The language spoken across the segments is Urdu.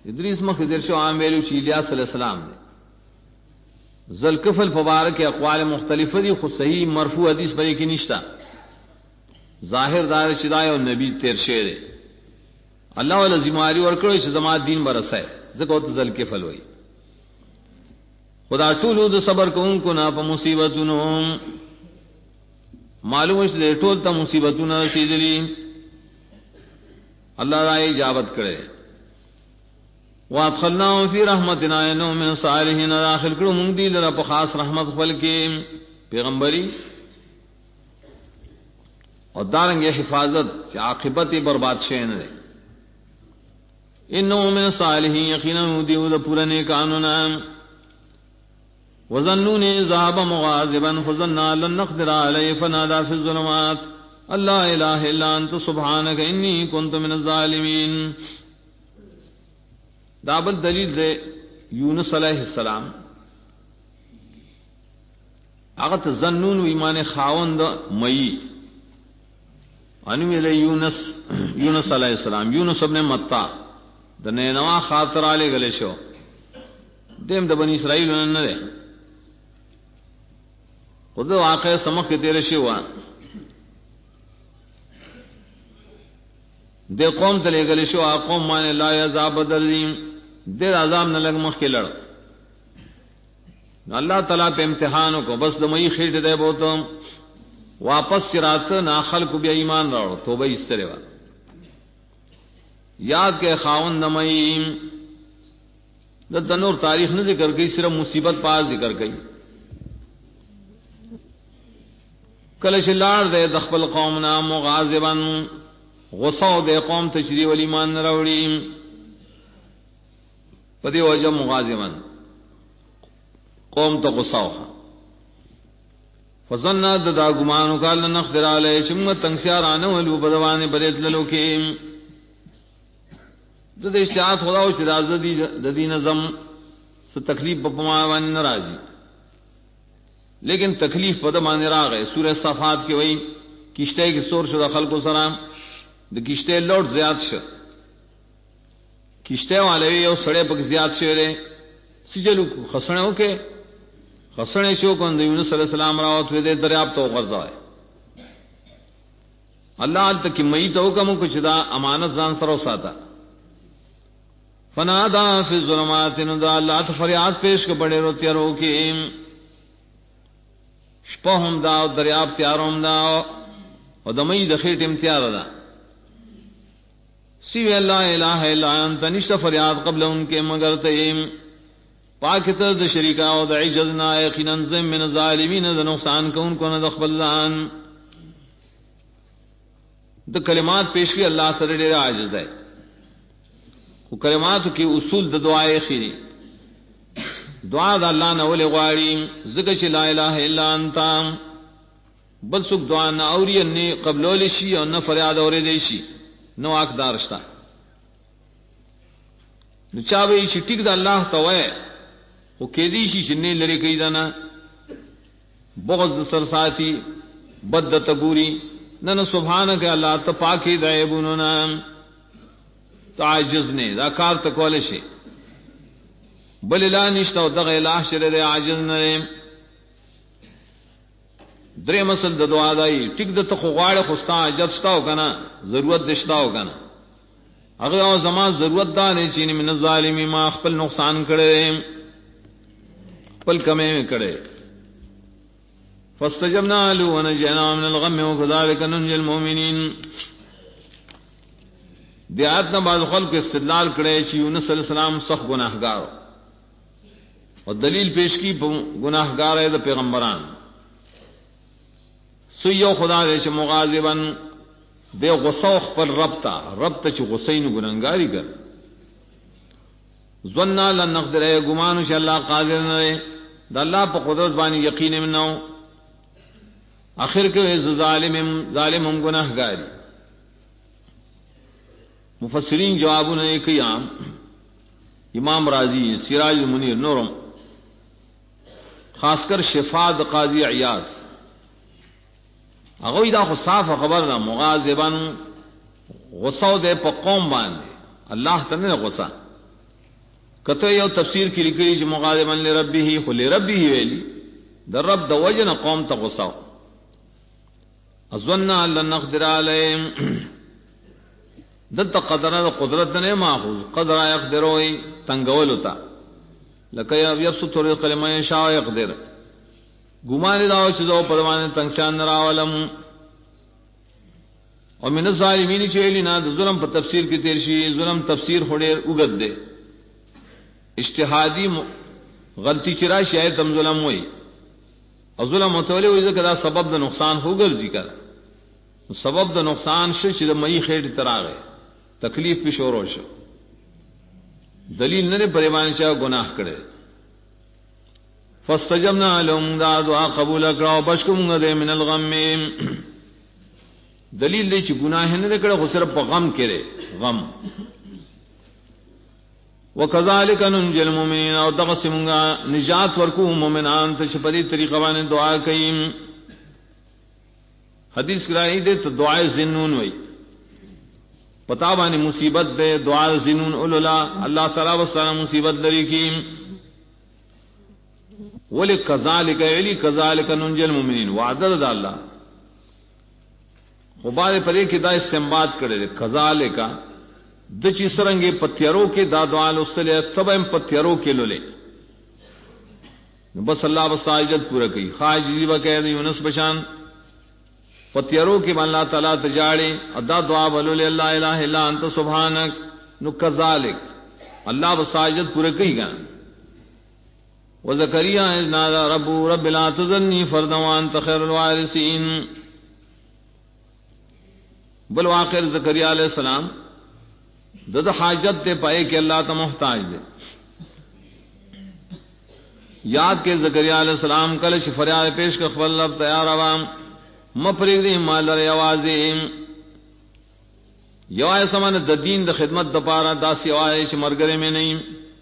ادریس مخدر شو عاملو چې الیاس علیہ السلام دی ذوالکفل مبارک اقوال مختلف دي خو صحیح مرفوع حدیث پرې کې نشتا ظاهر دار چې دا یو نبی تیر شه دی الله ول ذمہاری ورکړي چې زما دین برسه زکه او ذوالکفل وای خدا ټول د صبر کوونکو نه په مصیبتونو معلومه چې ټول ته مصیبتونه رسیدلي الله راي اجابت کړي وادخلناهم فی رحمتنا انهم من الصالحین داخل کړو موږ دې لره په خاص رحمت خپل کې پیغمبري او دارنګه حفاظت چې عاقبت برباد شي نه انهم من الصالحین یقینا دیو د پوره نه قانونا وظنون ذهب مغاضبا فظننا لن نقدر عليه فنادى في الظلمات لا اله الا انت سبحانك اني كنت من الظالمين دابل دلیل دے یونس علیہ السلام هغه تظنون ایمان خاوند مئی انوی له یونس علیہ السلام یونس ابن متا د نینوا خاطر علی غلی شو دیم د بنی اسرائیل نه ده خود واقع سمخ کې تیر شي وا د قوم ته لګل شو قوم باندې لا یذاب بدلیم د عذاب نه لګ مخ کې لړ الله تعالی په امتحانو کو بس د مې خېټه ده بوته واپس رات نا خلق بیا ایمان راوړ توبه ایستره وا یاد کې خاون نمای د تنور تاریخ نه ذکر کوي صرف مصیبت پاس ذکر کوي کله شلار دے د خپل قوم نام مغاظبا غصه د قوم تشریع ول ایمان راوړي پدې وجه مغاظبا قوم ته غصه فظننا د دا ګمانو کال نخدر علی شم تنگسیارانه ولو بدوانه بدللو کې د دې اشتیاق خدا او چې راز دي د دې نظم څه تکلیف په ما باندې ناراضي لیکن تکلیف په د باندې راغې سورہ صفات کې وایي کشته کې سور شو د خلکو سره د کشته لوټ زیات شو کشته والے یو سړی په زیات شو لري سجلو خسنه وکي خسنه شو کوم د یونس علی السلام راوت وې د دریاب ته غرزای الله تک مې ته حکم کو چې دا امانت ځان سره وساته فنادا فی الظلمات ندا الله ته فریاد پیش کو بڑے رو تیارو کې شپهم دا دریاب تیاروم دا او د مې د خېټ امتیاز دا سی لا الہ الا انت نشته فریاد قبل ان کے مگر ته پاک ته د شریکا او د عجزنا یقینا زم من الظالمین د نقصان کون کو نه د خپل ځان د کلمات پیش کی الله سره ډیر عاجز ہے او کلماتو کې اصول د دعای خيري دعا د الله نه ولې غواړي ذکر چې لا اله الا انت بل څوک دعا نه اوري نه قبول شي او نه فریاد اوري دی شي نو حقدار شته نو چا وی چې ټیک د الله ته وای او کې دي شي چې نه لري کوي دا نه بغض سر ساتي بد تګوري نه سبحانك الله ته پاکي د عیبونو نه تعجز نه دا کار ته کول شي بل لا نشته او دغه الہ شر د عاجز نه درې مسل د دعا دای ټیک د ته غواړه خو ستا عجز شتاو کنه ضرورت دشتاو کنه هغه او زما ضرورت دا نه چې من الظالمی ما خپل نقصان کړي خپل کمې کړي فاستجبنا له ونجينا من الغم وكذلك ننجي المؤمنين دیات نه بعض خلق استدلال کړي چې یونس علی السلام سخت گناهګار او دلیل پیش کی گناهګار ہے د پیغمبران سو خدا دې چې مغاظبا دې غصه خپل رب ته چې غصین ګناهګاری کړ ظننا لن نقدر ګمان ان شاء الله قادر نه د الله په قدرت باندې یقین منو اخر کې ظالم هم گناهګاری مفسرین جوابونه کوي امام رازی سراج المنیر نورم خاص کر شفاء د قاضی عیاض هغه دا خو صاف خبر ده مغاظبا غصه ده په قوم باندې الله ته نه غصه کته یو تفسیر کې لیکلي چې مغاضبا لربه خو لربه ویلي در رب د وجن قوم ته غصه اظن ان نقدر علیهم دته قدرت نه ماخوذ قدر يقدروي تنگول ہوتا لکه یبسط الکلمه یشاء یقدر ګمان دا چې زو پروانه تنگشان راولم او من الظالمین چې لینا د ظلم په تفسیر کې تیر شي ظلم تفسیر هډیر وګد دے اجتهادی غلطی چرا شاید تم ظلم وای او ظلم متولی وای ځکه دا سبب د نقصان هوګرځي کړه سبب د نقصان شې چې د مې خېټه تراغه تکلیف په شورو شو دلیل نه پریوان چا گناہ کړي فاستجبنا لهم دا دعا قبول کړه بشکوم نه من الغم دلیل دی چې گناہ نه کړه خو صرف په غم کړي غم وکذالک ننجی المؤمنین او دغسمغا نجات ورکو مومنان ته په دې طریقه باندې دعا کوي حدیث کرائی دے تو دعائے زنون وئی پتا باندې مصیبت دے دعا زنون اوللا اللہ تعالی وسلام مصیبت لري کی ولکذالک یلی کذالک ننجی المؤمنین وعدد اللہ خبار پرې کې دا استنباط کړي کذالک د چې سرنګي پتیرو کې دا دعا لوستله تبم پتیرو کې لولې بس الله وساجد پورا کوي خاجی وکړي یونس بشان پتیرو کې الله تعالی تجاړي ادا دعا ولولې لا اله الا انت سبحانك نو کذالک الله وساجد پورا کوي ګان وزکریا نادى رب لا تذرني فردا وانت خير الوارثين بل واقع زکریا علیہ السلام دد حاجت دے پائے کہ اللہ تا محتاج دے یاد کے زکریا علیہ السلام کل فریاد پیش کر خپل رب تیار عوام مپریک دی مال در یوازیم یوائے سمان د دین د خدمت د پارا داسی یوائے چھ مرگرے میں نہیں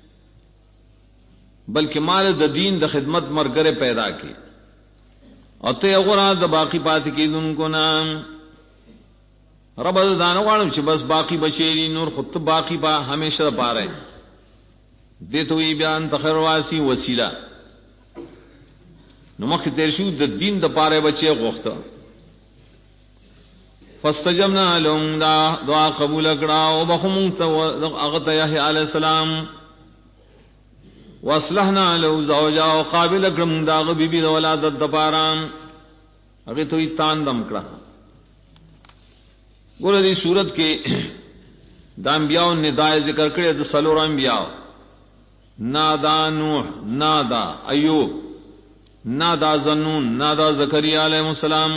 بلکہ مال د دین د خدمت مرگرے پیدا کی اور تے اغرا د باقی پات کی دن کو نام رب دانو غواړم چې بس باقی بشری نور خود باقی با همیشه پاره دې ته وی بیان تخیر واسی وسیله نو مخ تیر شو د دین د پاره بچي غوښته فاستجبنا لهم دعا قبول کړه او بخمون ته هغه ته یحیی علی السلام واصلحنا له زوجا او قابل کړم داغه بیبي د ولادت د پاره هغه ته تان دم کړه ګوره دې صورت کې د انبیاء نداء ذکر کړی د سلور انبیاء نادا نوح نادا ایوب نادا زنون نادا زکریا علیہ السلام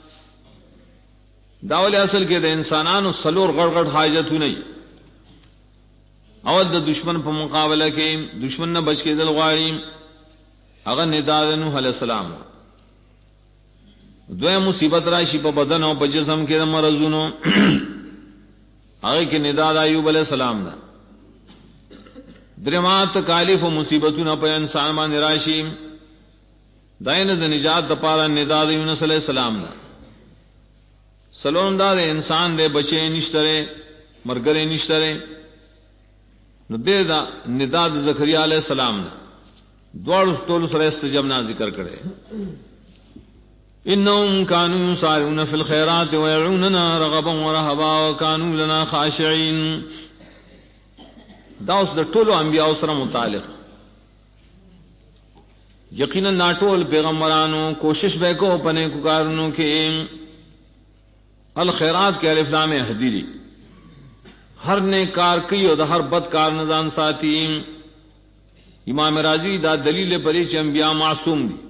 داول اصل کې د انسانانو سلور غړ غړ حاجتونه نه او د دشمن په مقابله کې دشمن نه بچ کېدل غواړي هغه نداء نوح علیہ السلام دوی مصیبت راشي په بدن او په جسم کې د مرزونو هغه کې نداء ایوب علیہ السلام دا درمات تکالیف او مصیبتونه په انسان باندې راشي داینه د نجات د پاره نداء یونس علیہ السلام دا سلام دا انسان دې بچي نشتره مرګره نشتره نو دې دا نداء زکریا علیہ السلام دا دوړ ټول سره استجابنا ذکر کړي انهم كانوا يسارعون في الخيرات ويدعوننا رغبا ورهبا وكانوا لنا خاشعين دا اوس د ټولو انبیاء سره متعلق یقینا ناټول پیغمبرانو کوشش وکړو پنه کو کارونو کې الخيرات کې الف لام احدی ہر نیک کار کوي او د هر بد کار نه ځان ساتي امام رازی دا دلیل پرې چې انبیاء معصوم دي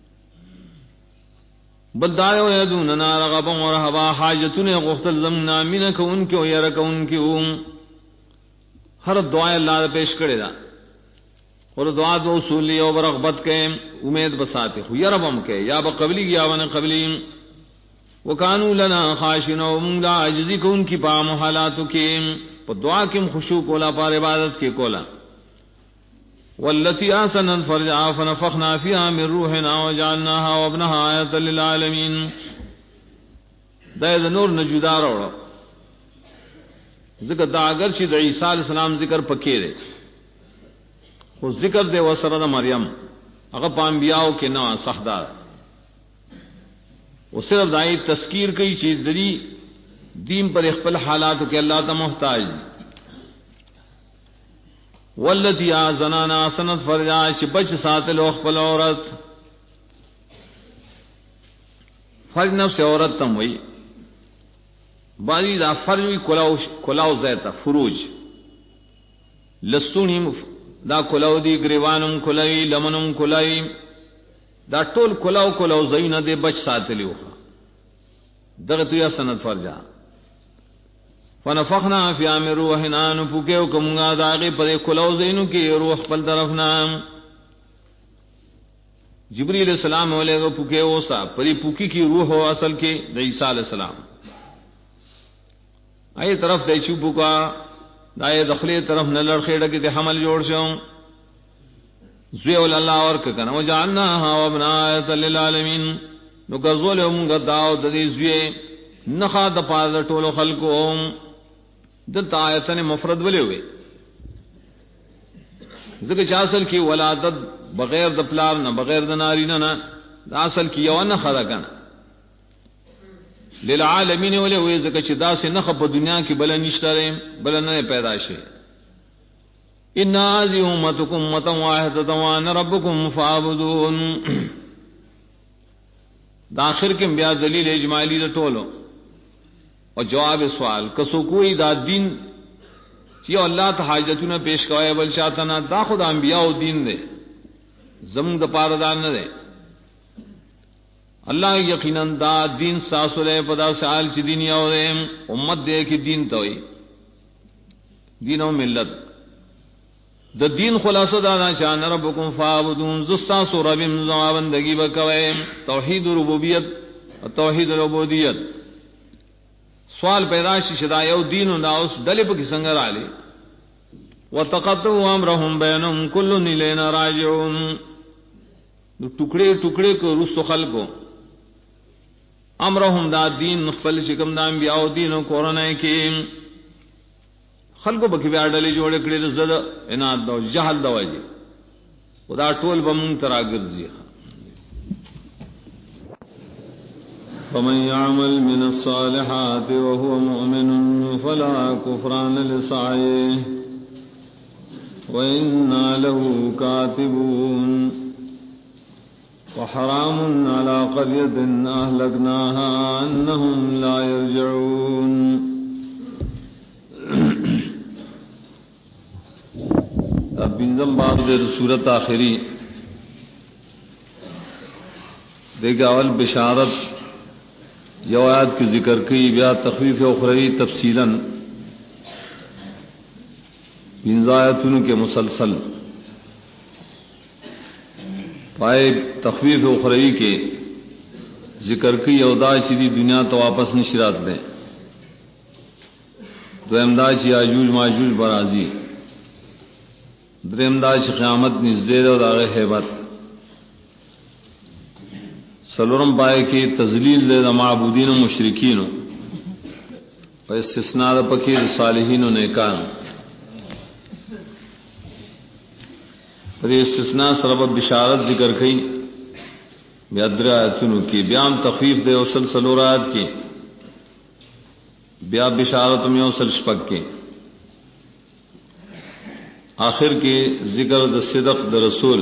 بدایو یدوننا رغبا ورهبا حاجتونه غختل زمنا منک ان کو يرک ان کی ہر دعا اللہ پیش کرے دا اور دعا دو اصول او رغبت کے امید بساتے ہو یا ربم کے یا بقبلی یا ون قبلی وکانو لنا خاشن و من لا عجزی کو ان کی پام حالات کے دعا کے خشوع کولا پار عبادت کے کولا والتي آسنت فرجها فنفخنا فيها من روحنا وجعلناها وابنها آية للعالمين دا نور نجدا راوړو ذکر دا اگر چې عیسی علیہ السلام ذکر پکې دی خو ذکر دے وسره د مریم هغه په انبیاءو کې نه صحدار او صرف دای تذکیر کوي چې دلی دین پر خپل حالاتو کې الله ته محتاج دي والذي ازنانا سنت فرجا چې بچ ساتل خپل عورت فرج نفس عورت تم وي باندې دا فرج وی کلاو زیتا فروج لستونی دا کلاو دی گریوانم کلای لمنم کلای دا ټول کلاو زینه دې بچ ساتلیو دغه تو سنت فرجا فنفخنا فی امر روحنا نفکیو کومه داغه پر کلاو زینو کې روح خپل طرفنا جبرائیل السلام علیہ پوکے اوسا پری پوکی کی روح ہو اصل کے د عیسی علیہ السلام ای طرف د چوبو کا دای دخلی طرف نه لړخېړه کې د حمل جوړ شو زوی ول الله اور کنه وجعلناها وابناء للعالمین نو غزولهم غداو د دې زوی نخا د پاره ټولو خلقو دلته آیتن مفرد ولې وي زګه چې اصل کې ولادت بغیر د پلار نه بغیر د نارینه نه اصل کې یو نه خدا کنه للعالمین ولې وې زګه چې داسې نه په دنیا کې بل نشته بل نه پیدا شي ان هذه امتکم امه واحده وانا ربکم فاعبدون دا اخر کې بیا دلیل اجمالی د ټولو او جواب سوال کسو کوئی دا دین چې الله ته حاجتونه پیش کوي بل شاته نه دا خود انبیاء او دین دی زمون د پاره دان نه دی الله یقینا دا دین ساسره پدا سال چې دین یو دی امت دې کې دین ته وي دین او ملت د دین خلاصه دا شان ربکم فاعبدون زستا سورہ بم زمابندگی وکوي توحید ربوبیت او توحید العبودیت سوال پیدا شي شدا یو دین او اوس دلې په څنګه رالی وتقطوا امرهم بينهم كل الینا راجعون نو ټوکړي کو رسو خلقو امرهم دا دین خپل شکم د انبیاء او دین او قرآن کې خلقو بکی بیا ډلې جوړ کړې د زړه عناد او جهل د وجه خدا ټول بم ترا ګرځي فمن يعمل من الصالحات وهو مؤمن فلا كفران لسعيه وإنا له كاتبون وحرام على قرية أهلكناها أنهم لا يرجعون اب بنظم بعد سورت آخری دیکھا اول بشارت یو آیات کی ذکر کی بیا تخفیف اخروی تفصیلا بنزایتن کے مسلسل پائے تخفیف اخروی کے ذکر کی یودا شری دنیا تو واپس نشرات دیں دو امداد یاجوج ماجوج برازی درمداد قیامت نزدید اور آغا حیبت سلورم پائے کی تذلیل دے دا معبودین و مشرکین و استثناء دا پکیر صالحین و نیکان پر استثناء سرب بشارت ذکر کی بیادر آیتنو کی بیام تخفیف دے وصل سلورات کی بیا بشارت میں وصل شپک کی آخر کے ذکر د صدق د رسول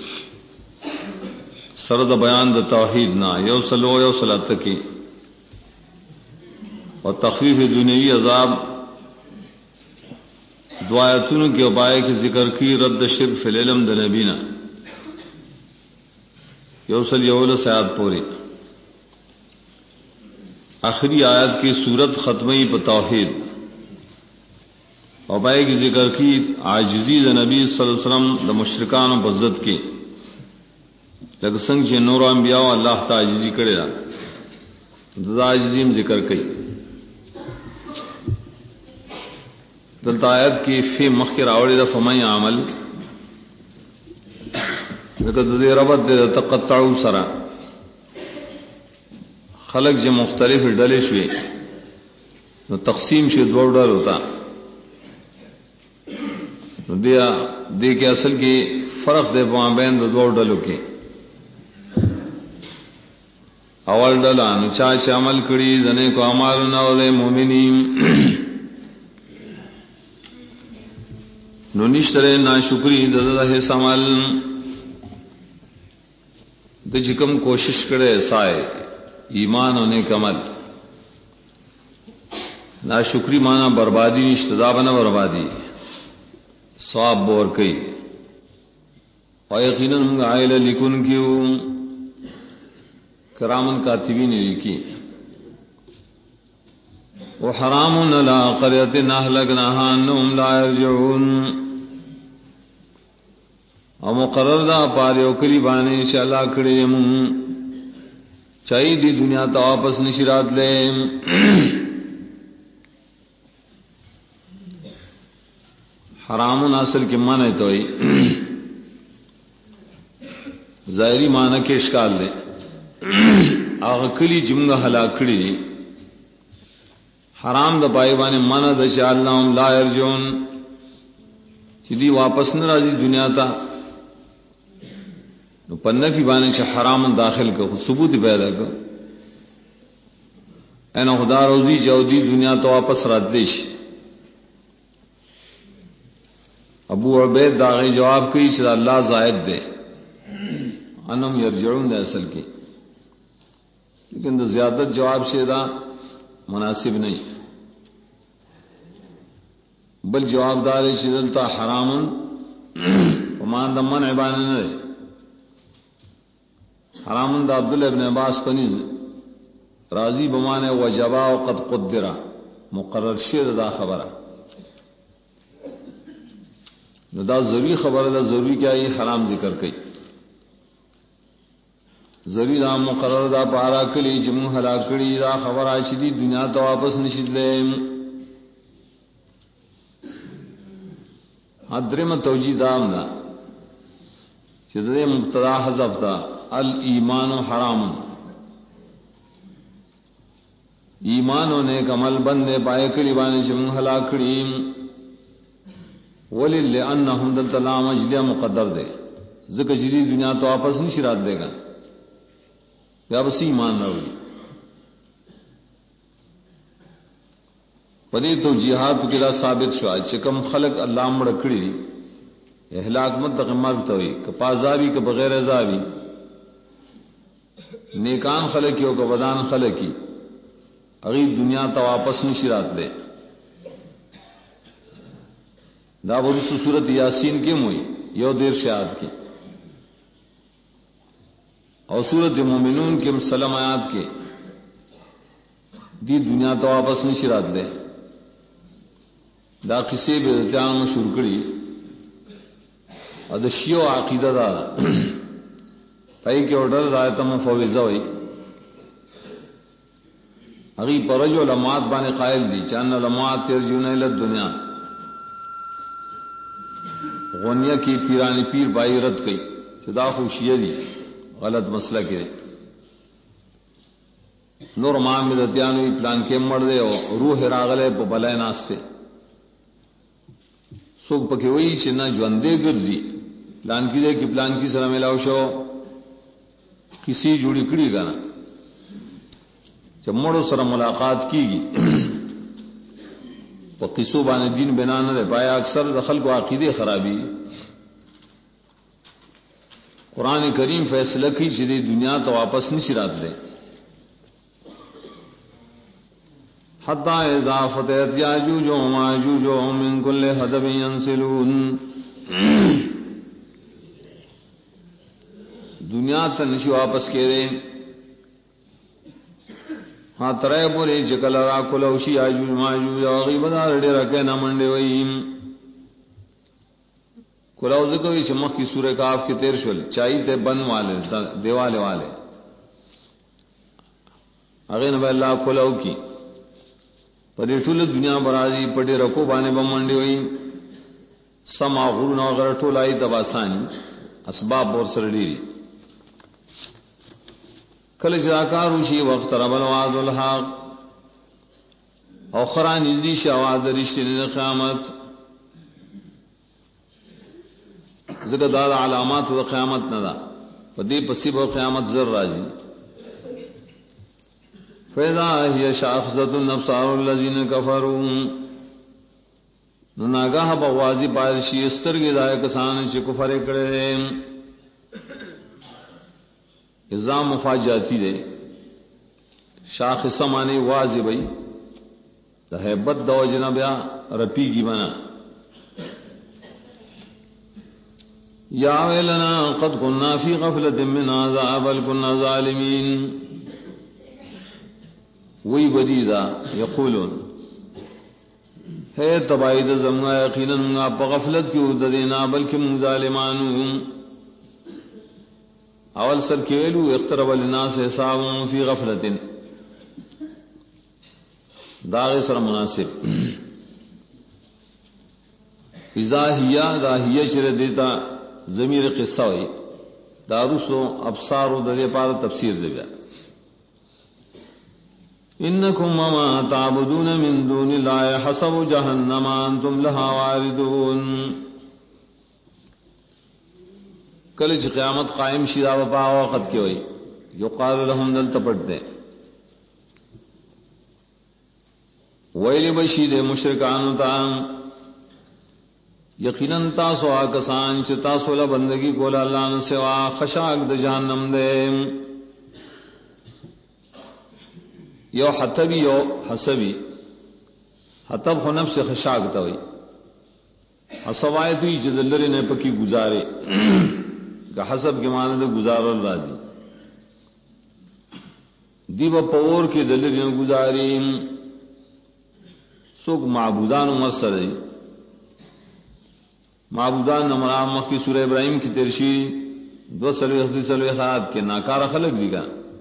سرد بیان د توحید نا یو سلو یو صلات کی اور تخفیف دنیوی عذاب دعایتن کے ابائے کے ذکر کی رد شرک فی العلم د نبینا یو سل یول سیاد پوری آخری آیت کی صورت ختمی ب توحید ابائے کی ذکر کی عاجزی د نبی صلی اللہ علیہ وسلم د مشرکان و بزت کی لگ سنگ چھ نور انبیاء اللہ تا عاجزی کرے دا دا عاجزیم ذکر کی دلتا آیت کی فی مخیر آوڑی دا فمن عمل ذکر دے ربط دے تقطعو سرا خلق جو مختلف ڈلے شوی نو تقسیم شوی دو ڈل ہوتا نو دیا دے کے اصل کې فرق دی په بین د دوه ډلو کې. اول ډله نو چا چې عمل کړي ځنه کو اعمالونه او د مؤمنین نو نشتره ناشکری دغه هیڅ عمل د چکم کوشش کړي سای ایمان او نیک عمل. ناشکری معنی بربادی نشته دا بنه بربادی ثواب بور کوي او یقینا موږ عائله لیکون کیو کرامن کاتبین لیکي وحرام علی قريه اهلكناها انهم لا يرجعون او مقرر دا پاره او کلی باندې ان شاء الله کړي مون چای دی دنیا ته واپس نشی راتلې. حرام اصل کې معنی ته وي ظاهری معنی کې اشکال دی. هغه کلی چې موږ هلاک کړي دي حرام د پای باندې معنی د چې الله لا يرجون چې دی واپس نه راځي دنیا ته نو پنه کی باندې چې حرام داخل کو ثبوت پیدا کو انا خدا روزي جودي دنیا ته واپس راتلی شي. ابو عبید داغه جواب کوي چې الله زائد دی انم يرجعون د اصل کې لیکن د زیادت جواب شه دا مناسب نہیں. بل جواب دار چې دلته حرام ومان د منع باندې نه دی. حرام د عبد الله ابن عباس پنځ راضی بمانه وجبا او قد قدر مقرر شیر دا خبره نو دا ضروری خبره ده ضروری کیا یہ حرام ذکر کئی ضروری دا مقرر دا پارا کلی جمع حلاک کری دا خبر آشدی دنیا تا واپس نشد لیم. حدرم توجید دام دا چیز دے مبتدا حذف دا الایمان حرام ایمان و نیک عمل بندے پائے کلی بانے جمع حلاک کری ولی لئنہم دلتا لا مجلیہ مقدر دے ذکر جدید دنیا تو واپس نہیں رات دے گا یا بس ایمان راوی پدې توجیهات کې دا ثابت شو چې کوم خلق الله مړ کړی اهلاک مطلق مرګ ته وي که پازاوی که بغیر ازاوی نیکان خلق یو که بدان خلق کی اغي دنیا ته واپس نشی راتله. دا ورسو سورۃ یاسین کې موي یو دیر شاعت کې اور سورۃ مومنون کې مسلم آیات کې دی دنیا ته واپس نشی راتله. دا قصې به ځان مشهور کړي او د شیعو عقیده دا پای کې اورډر راځه مفوضه وي هغه پرجو علماء باندې قائل دي چې ان علماء ترجون ال دنیا غونیه کې پیرانی پیر بای رد کړي چې دا خو شیعه دي غلط مسله کې نور محمد اتیانوی پلان کې مړ دی او روح راغله په بلای ناشته څوک پکې وایي چې نه ژوندې ګرځي پلان کې دې کې پلان کې سره ملاو شو کسی جوړی کړی غانا چې مړو سره ملاقات کیږي په قصو باندې دین بنا نه پایا اکثر د خلکو عقیده خرابي. قران کریم فیصله کوي چې دنیا ته واپس نشي راتله. حتی اذا فتحت یاجوج و ماجوج من کل حدب ينسلون دنیا ته نشي واپس کېره ها ترې پورې چې کله را کولو شي یاجوج ماجوج او غیبدار ډېر کنه منډه وایي کولو ځکه چې مخکې سورې کاف کې تیر شول چای ته بن والے دیواله والے هغه نه الله کولو کی پدې ټول دنیا برازي پټې رکو باندې بمنډي وي سما غرون او غر ټولای تباسانی اسباب ور سره ډیری کله چې اکارو شي وخت ربل واذ الحق او خران دې شواذ رښتینی قیامت ذکر دا علامات و قیامت ندا فدی پسیب و قیامت زر راجی فیضا ہی شاخصت النفسار الذین کفروا نناگاہ بوازی پایرشی استرگی دائے کسان چی کفر کرے ازام مفاجاتی دے شاخصہ مانے واضح بھئی دا حیبت دو جنبیا رپی کی بنا یا ویلنا قد کننا فی غفلت من هذا بل کننا ظالمین وی بدیدہ یقولون ہے تباید زمنا یقینا پا غفلت کی ارددینا بلکہ من ظالمانو اول سر کیلو اقترب للناس حسابهم فی غفلت داغ سر مناسب اذا ہیا دا ہیا چر دیتا ضمیر قصہ ہوئی داروسو ابصارو دے پار تفسیر دے بیا انکم وما تعبدون من دون اللہ حسب جہنم انتم لها واردون کلچ قیامت قائم شیدہ وپا وقت کی ہوئی یقال لهم دل تپٹ دے ویل بشید مشرکانو تا یقیناً تاسو آکسان چھ تاسو لبندگی کولا اللہ نے سوا خشاک د جہنم دے یو حتبی یو حسبی حتب خو نفس خشاک توئی حسوایتوی چھ دلری نے پکی گزارے کہ حسب کے معنی دے گزار راضی دیو پور کے دلری نے گزاری سوک معبودان مرسر دی معبودان نمرام مخی سورہ ابراہیم کی ترشی 2 خات کے ناکار خلق دی گا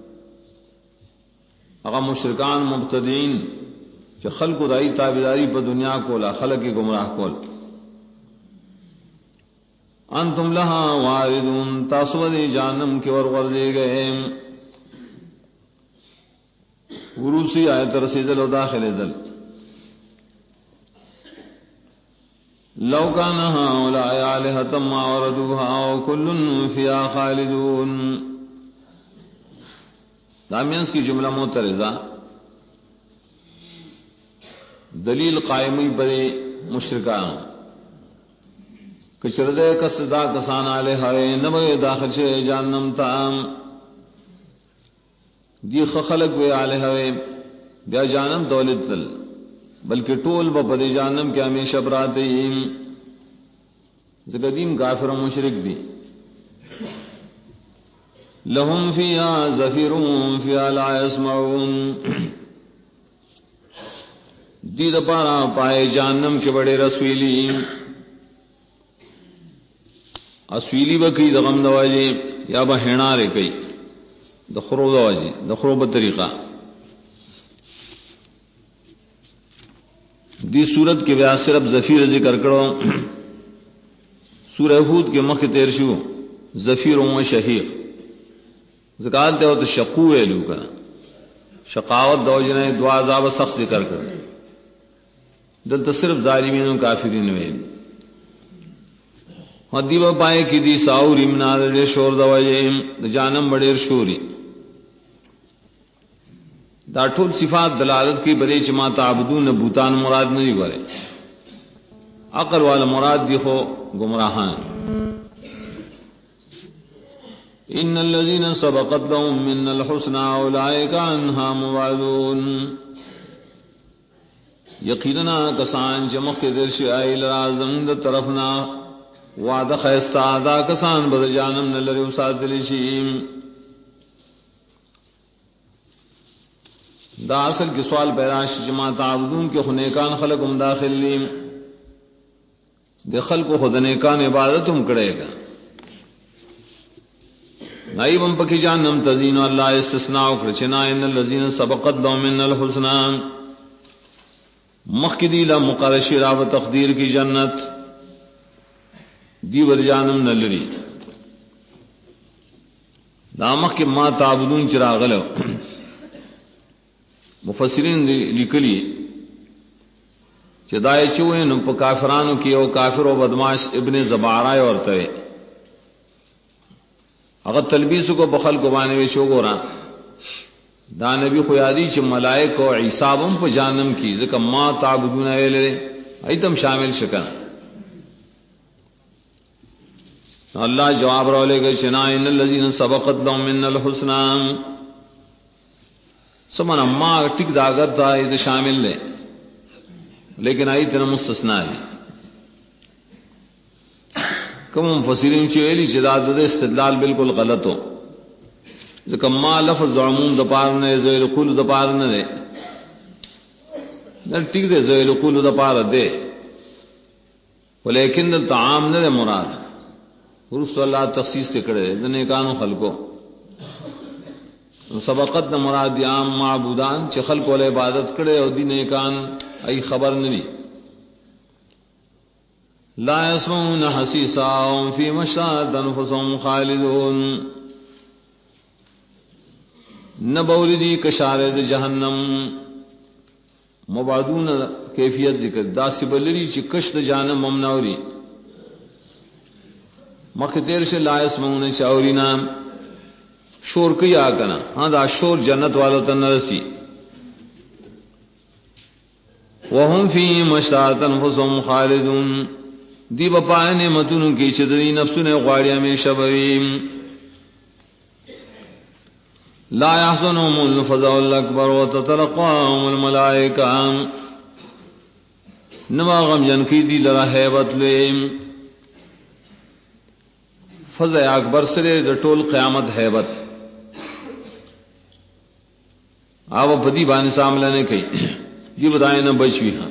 اگر مشرکان مبتدین چھ خلق دائی تابداری پا دنیا کولا خلق کی گمراہ کول انتم لہا واردون تاسو دی جانم کی ورغرزے گئے وروسی آیت رسیدل و داخل دل لو كان هؤلاء آلهة ما وردوها وكل فيها خالدون دامینس کی جملہ معترضہ دلیل قائمی برے مشرکان کچردے کسدا کسان آلہہ نبغے داخل شے جہنم تام دی خلق وے آلہہ بیا جہنم دولت تل بلکہ ٹول بپدی جہنم کے ہمیشہ براتے قدیم کافر و مشرک دی لہم فیہا زفیر فیہا لا یسمعون دی دپارا پائے جہنم کے بڑے رسویلی اسویلی بکی دغم دواجی یا بہنارے کئی دخرو دواجی دخرو بطریقہ دی صورت کے بیاس صرف زفیر ذکر کرو سورہ ہود کے مخ تیر شو زفیر و شہیق ذکالتے ہو تو شقو ویلو کا شقاوت دو جنہیں دعا عذاب سخت ذکر کر دل تو صرف ظالمین و کافرین ویلو حدیب پائے کی دی ساوری منال شور دواجیم جانم بڑیر شوری دا ٹھول صفات دلالت کی بڑے چما تعبدون بوتان مراد نہیں گورے عقل والا مراد دی ہو گمراہان ان الذين سبقت لهم من الحسنى اولئك عنها مبعدون یقینا کسان جمخ درش ایل اعظم د طرفنا وعده خیستا کسان بد جانم نلری وساتل شیم دا اصل کے سوال پیراش جما تعبدون کے خنیکان خلق ہم داخل لیم دے خلق خود نیکان عبادت ہم کرے گا نائب ہم پکی جانم تزین اللہ استثناء کرچنا ان الذین سبقت لهم من الحسنى مخی دیلا مقرشی راو تقدیر کی جنت دی ور جانم نلری دامخ کے ما تعبدون چراغلو مفسرین لکلی چدائے چوئے نم پا کافرانو کی او کافر و بدماش ابن زبارہ اور توے اگر تلبیس کو بخل کو باندې وشو ګورا دا نبی خو یادی چې ملائکه او عیسی هم په جهنم کې ځکه ما تعبدون ویلې ایتم شامل شکن اللہ جواب رو لے گا شنا ان الذين سبقت لهم من الحسنى سمنا ما ٹک داگر تھا یہ شامل ہے لیکن آئی تنا مستثنا ہے کم مفسرین چی ویلی چی دا دے استدلال بالکل غلط ہو لیکن ما لفظ عموم دا پار نے ذویل قول دا پار نہ دے نہ ٹک دے ذویل قول دا پار دے ولیکن دا تعام نہ دے مراد رسول اللہ تخصیص سے کڑے دنے کانو خلقو سبقت دا مراد عام معبودان چی خلقو لے عبادت کڑے او دنے کان ای خبر نبی لا يسمعون حسیساهم فی مشاہد انفسهم خالدون نبوردی کشارد جہنم مبادون کیفیت ذکر دا سبلری چی کشت جہنم ممنوری مختیر سے لا يسمعون چاورینا شور کیا کنا ہاں دا شور جنت والو تنرسی وهم فی مشتاۃ انفسهم خالدون دی بپائے نعمتوں کی چدری نفس نے غواړي ہمیشہ بویم لا يحزنهم الفزع الاکبر وتتلقاهم الملائکہ نما غم جن کی دی لرا ہیبت لیم فزع اکبر سرے د ټول قیامت ہیبت آو بدی باندې سامنے نے کہی یہ بتائیں نہ بچوی ہاں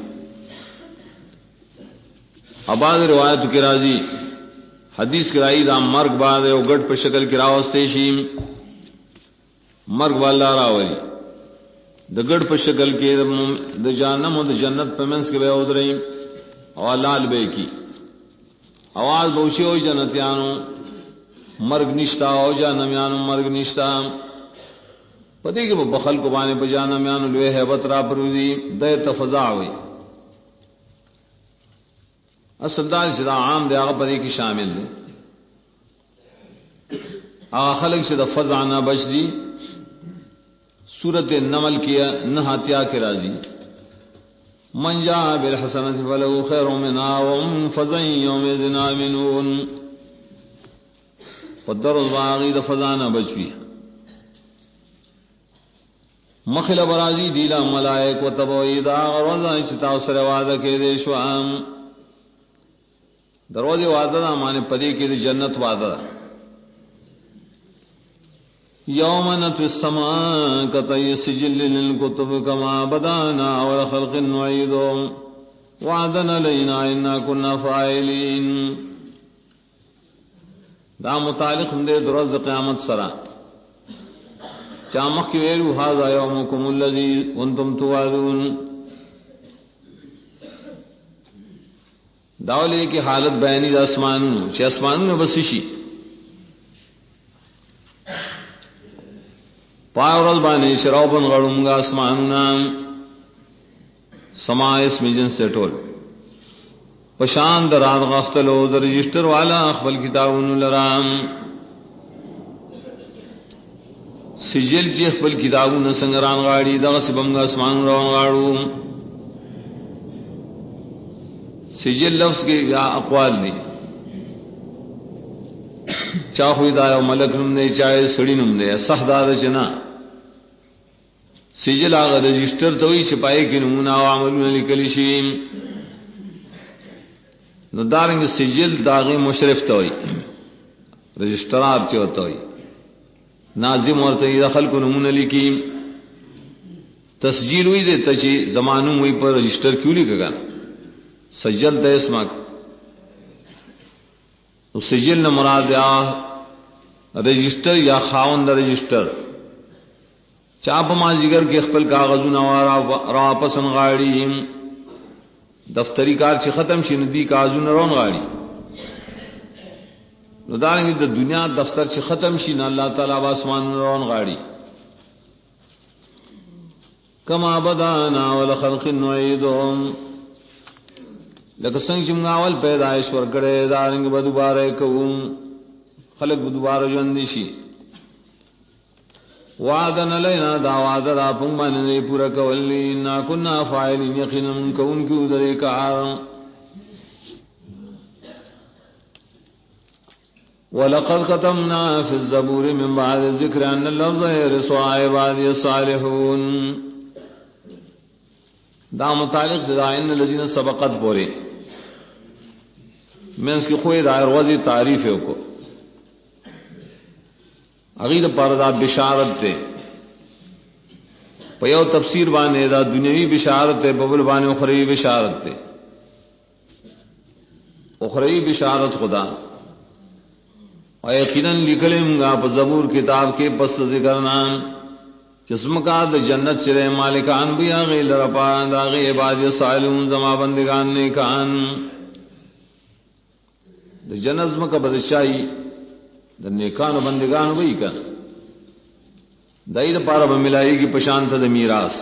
اباد روایت کی راضی حدیث کی رائی دا مرگ بعد او گٹ پر شکل کی راوستے شیم مرگ والا راوی دا گٹ پر شکل کی دا جہنم و دا جنت پر منس کے بے ادرہیم او لال بے کی آواز بوشی ہو جنتیانو مرگ نشتا ہو جہنمیانو مرگ نشتا پتہ کہ وہ بخل کو بانے پہ جہنمیانو لوے حیبت را پروزی دے تفضا ہوئی اصل دار سے عام دے آغا پدی کی شامل دے آغا خلق سے دا فضع نہ بچ دی سورت نمل کیا نہاتیا کے راضی من جاء بالحسنۃ فلہ خیر منہا وهم فزع یومئذ آمنون قدر الباغی دا فضع نہ بچوی مخل برازی دیلا ملائک و تبوئی دا غروضا چتاو سر وعدہ کے دے شوام دروازے وعدہ دا مانے پدی کے دے جنت وعدہ دا یوم نطوی السماء کطی سجل للکتب کما بدانا اول خلق نعیدو وعدنا لینا انا کننا فائلین دا متعلق دے دروز قیامت سرا چامخ کی ویلو هذا یومکم الذی انتم توعدون داولے کی حالت بیانی دا اسمانوں چھ اسمانوں میں بسشی پاورز بانے شراؤپن غڑوں گا اسمانوں سما اسم جنس سے ٹول پشان دران غختلو در رجسٹر والا اخبل کتابون لرام سجل چی اخبل کتابون سنگران غاڑی دا سبنگا اسمان روان غاڑو سجل لفظ کے یا اقوال دی چاہوئی دا یو ملک نم دے چاہے سڑی نم دے صح دادا چنا سجل آغا رجسٹر توی چھپائے کی نمونہ و عملون لکلی شیم نو دارنگ سجل داغی مشرف توی رجسٹرار چو توی ناظم اور توی دخل کو نمونہ لکی تسجیل ہوئی دے تچی زمانوں ہوئی پر رجسٹر کیوں لکھا گا سجل دے اسمک سجل نہ مراد یا رجسٹر یا خاون دا رجسٹر چاپ ما جگر کے خپل کاغذوں نوارا را پسن غاڑی دفتری کار چی ختم شي ندی کاغذوں رون غاڑی نو دارنگی دا دنیا دفتر چی ختم شي نہ اللہ تعالی باسمان رون غاڑی کما بدانا ولخلق نعیدهم لکه څنګه چې موږ اول پیدائش ورکړې دا رنګ به دوباره کوو خلق دوباره ژوند شي وعدن لینا دا وعد را پم باندې پورا کولی نا كنا فاعلین یقینا کوم کیو درې کار ولقد ختمنا في الزبور من بعد الذكر ان اللفظ يرث عبادي الصالحون دا متعلق دا ان الذين سبقت پوره منس کی خوې دا ورځي تعریف وکړو اغید پر دا بشارت ته په یو تفسیر باندې دا دنیوي بشارت ته په بل باندې اخروی بشارت ته اخروی بشارت خدا او یقینا لیکلم غا په زبور کتاب کې پس ذکر نام جسم کا د جنت چره مالکان بیا غیل رپا دا غی عباد صالحون زما بندگان نیکان د جنت زما کا بدشاہی د نیکانو بندگانو وی کړه دایره پاره به ملایږي پشان ته د میراث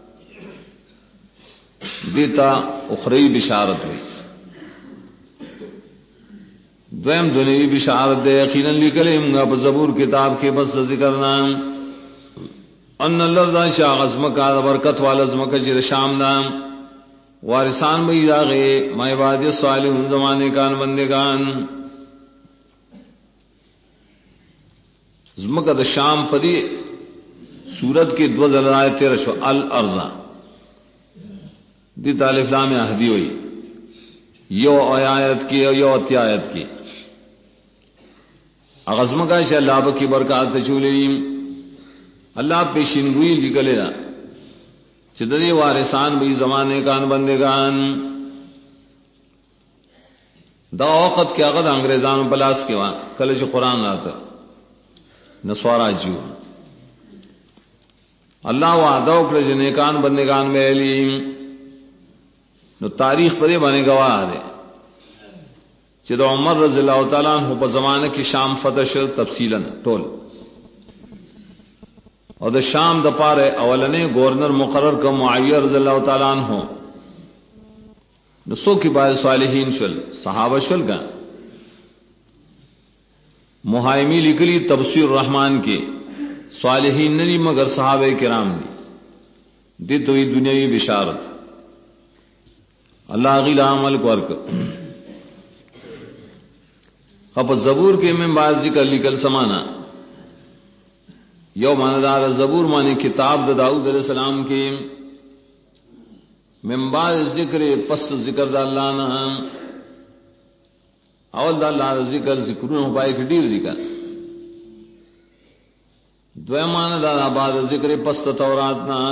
دیتا اخروی بشارت وی دویم دنیوی بشارت دے یقینا لکلیم گا په زبور کتاب کې بس ذکر نام ان اللذ شاء غزمکا برکت والا زمکا جر شام نام وارثان بی داغے ما عباد الصالحون زمانے کان بندگان زمکا دا شام پدی سورت کی دو ذلائت رشو الارض دی تالف لام احدی ہوئی یو آیت کی یو اتی آیت کی اغزمکا شاء اللہ بکی برکات چولیم اللہ پیشنگوئی لکلے دا چدری وارثان بھی زمانے کان بندگان دا وقت کیا غد انگریزان پلاس کے وہاں کلچ قرآن آتا نسوارا جیو اللہ وعدہ اکڑ جنیکان بندگان میں علیم نو تاریخ پدے بنے گواہ دے چد عمر رضی اللہ تعالیٰ عنہ پا زمانہ کی شام فتح شد تفصیلا ٹول اور دا شام دا پارے اولنے گورنر مقرر کا معاویہ رضی اللہ تعالیٰ عنہ نسو کی بعد صالحین شل صحابہ شل کا محائمی لکلی تبصیر الرحمن کے صالحین نہیں مگر صحابہ کرام دی دی تو یہ دنیاوی بشارت اللہ غیل عمل کو ارک اب زبور کے میں بعض ذکر لکل سمانا یو ماندار زبور مانی کتاب دا داؤد علیہ السلام کی من بعد ذکر پس ذکر دا اللہ نا اول دا اللہ ذکر ذکرون ہبائی کی دیر ذکر دوی ماندار بعد ذکر پس تورات نا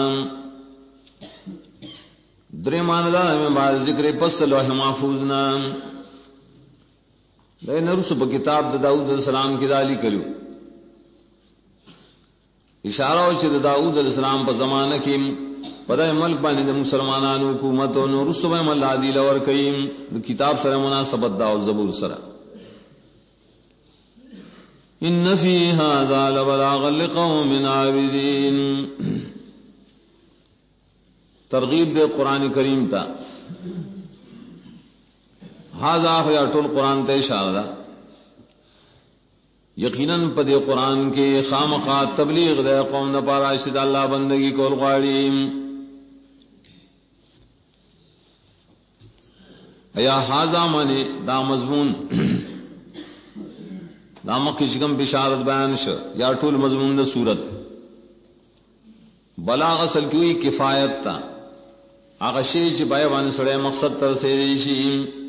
درے ماندار میں بعد ذکر پس لوح محفوظ نا لیکن رسو پا کتاب دا داؤد علیہ السلام کی دالی کریو اشارہ ہو چھ داؤد علیہ السلام پا زمانہ کی پدای ملک باندې د مسلمانانو حکومت او نو رسو به مل عادی لور کئ د کتاب سره مناسبت دا او زبور سره ان فی هذا لبلاغا لقوم عابدین ترغیب دے قرآن کریم تا هذا یا ټول قرآن ته اشاره ده یقیناً پدے قرآن کے خامخا تبلیغ دے قوم نہ پارا شد اللہ بندگی کو غواړي ایا هاذا معنی دا مضمون دا مکه شګم بشارت بیان شو یا ټول مضمون د صورت بلاغ اصل کی کفایت تا هغه شی چې بیان سره مقصد تر رسیدي شي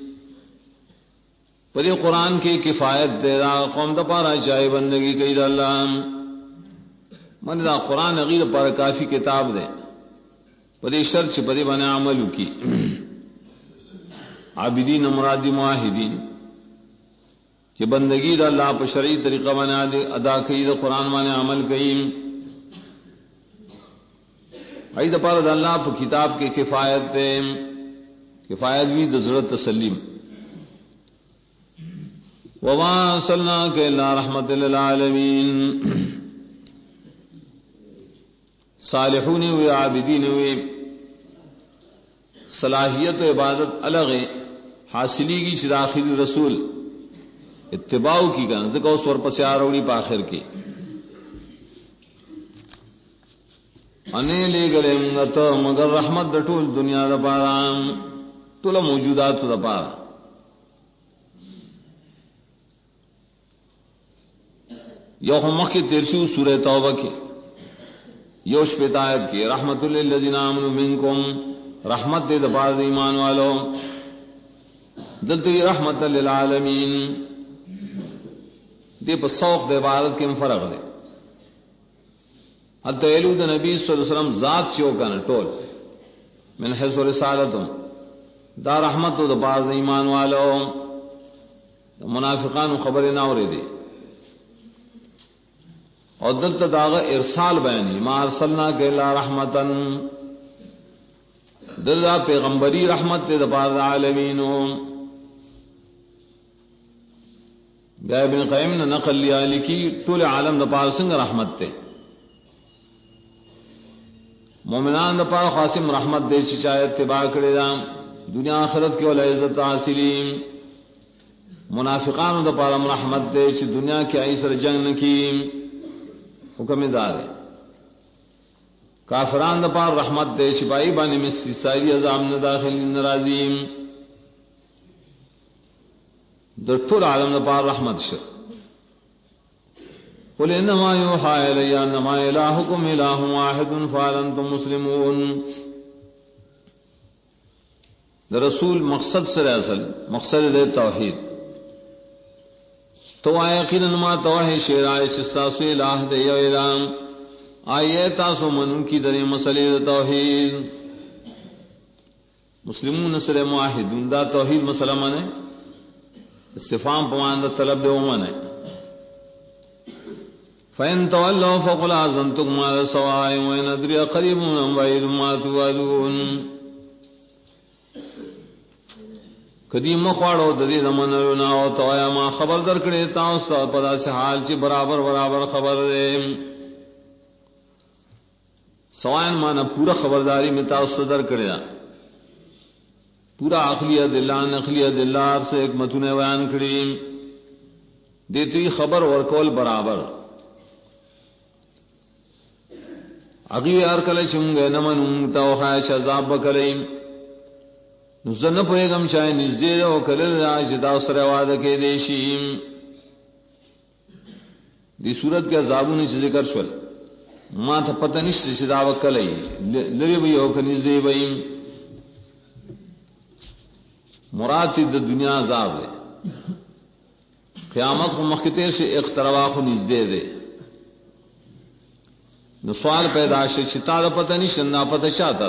پدې قرآن کې کفایت دے دا قوم د پاره چای بندگی کوي د الله من دا قرآن غیر پر کافی کتاب دے پدې شرط چې پدې باندې عمل وکي عابدین مراد موحدین چې بندگی د الله په شرعي طریقه باندې ادا کوي د قرآن باندې عمل کوي اې د پاره د الله په کتاب کې کفایت دے کفایت وی د ضرورت تسلیم وما صلناك الا رحمت للعالمین صالحون و عابدین و صلاحیت و عبادت الگ حاصلی کی شراخی رسول اتباع کی کنا ذکر سور پسیار اوڑی پا آخر کی انے لے گلے منگتا مگر رحمت دا ٹول دنیا دا پارا ٹول موجودات دا پارا یو مخ کی تیرشو سورہ توبہ کی یوش پیتایت کی رحمت للذین آمنوا منکم رحمت دے دا پارا دا ایمان والو دلتی رحمت للعالمین دے پا سوق دے عبادت کے فرق دے التعلو دا نبی صلی اللہ علیہ وسلم ذات چیو کنا ٹول من حیث و رسالتم دا رحمت دا پار دا ایمان والو دا منافقان خبر ناوری دے اور دلتا داغا ارسال بیانی ما ارسلنا کہ اللہ رحمتا دلتا پیغمبری رحمت دا پار دا عالمینو بیا ابن قیم نے نقل لیا لکی طول عالم دا پار سنگ رحمت تے مومنان دا پار خاصم رحمت دے چاہے اتباع کرے دا دنیا آخرت کی والا عزت حاصلین منافقان دا پار رحمت دے چی دنیا کی عیسر جنگ نکی حکم دار ہے کافران دا پار رحمت دے چی بائی بانی مسی سائری عذاب نداخل نرازیم در طول عالم دا پار رحمت شر قل انما یوحا الی انما الہکم الہ واحد فالنتم مسلمون دا رسول مقصد سر اصل مقصد دے توحید تو آئے یقینا ما توحید شیرائے شستاسو الہ دے یو الہ آئیے تاسو منن کی در مسئلے توحید مسلمون سر معاہدون دا توحید مسئلہ منے استفام پمان دا طلب دے ومنے فَإِن تَوَلَّوْا فَقُلْ أَذَنْتُكُمْ عَلَى سَوَاءٍ وَإِنْ أَدْرِي قَرِيبٌ أَمْ بَعِيدٌ مَا تُوعَدُونَ کدی مخواڑو ددی زمانو نا او تو یا ما خبر در کړي تاسو پدا سے حال چې برابر برابر خبر دے سوائن مانا پورا خبرداری میں تاسو در کړي پورا عقلیہ دلان نقلیہ دلار سے ایک متون بیان کړي دیتی خبر ورکول برابر اگی یار کله چونګه نمنون تو خاص عذاب وکړي نو زنه پیغام چای نږدې او کله راځي دا سره وعده کې دی شي دی صورت کې عذابونه چې ذکر شول ما ته پته نشته چې دا وکړي لری وي او کني نږدې وي مراد د دنیا عذاب دی قیامت کو مخکته سے اقتراب خو نږدې دی نو سوال پیدا شي چې تا پته نشته نه پته چاته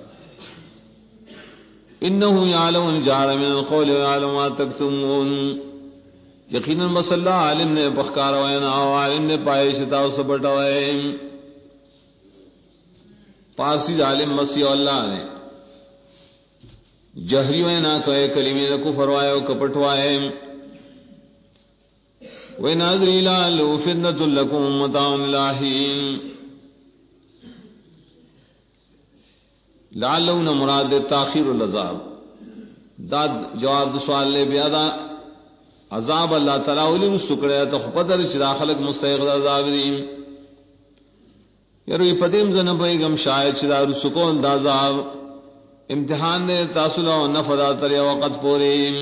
انه يعلم الجهر من القول ويعلم ما تكتمون یقینا مسلح عالم نے بخکار وینا او عالم نے پائے شتا اس بٹوائے پارسی عالم مسیح اللہ نے جہری وینا کوئے کلمے کو فرمایا او کپٹوائے وَنَادْرِي لَعَلُّهُ فِتْنَةٌ لَكُمْ مَتَاعٌ إِلَىٰ حِينٍ لعلہ مراد تاخیر العذاب داد جواب سوال لے بیادا عذاب اللہ تعالی ولی مسکڑے تو قدر چرا خلق مستحق عذاب دیم یروی پدیم زن پیغم شاید چرا رسکون دا عذاب امتحان دے تاسلہ و نفدا تری وقت پوریم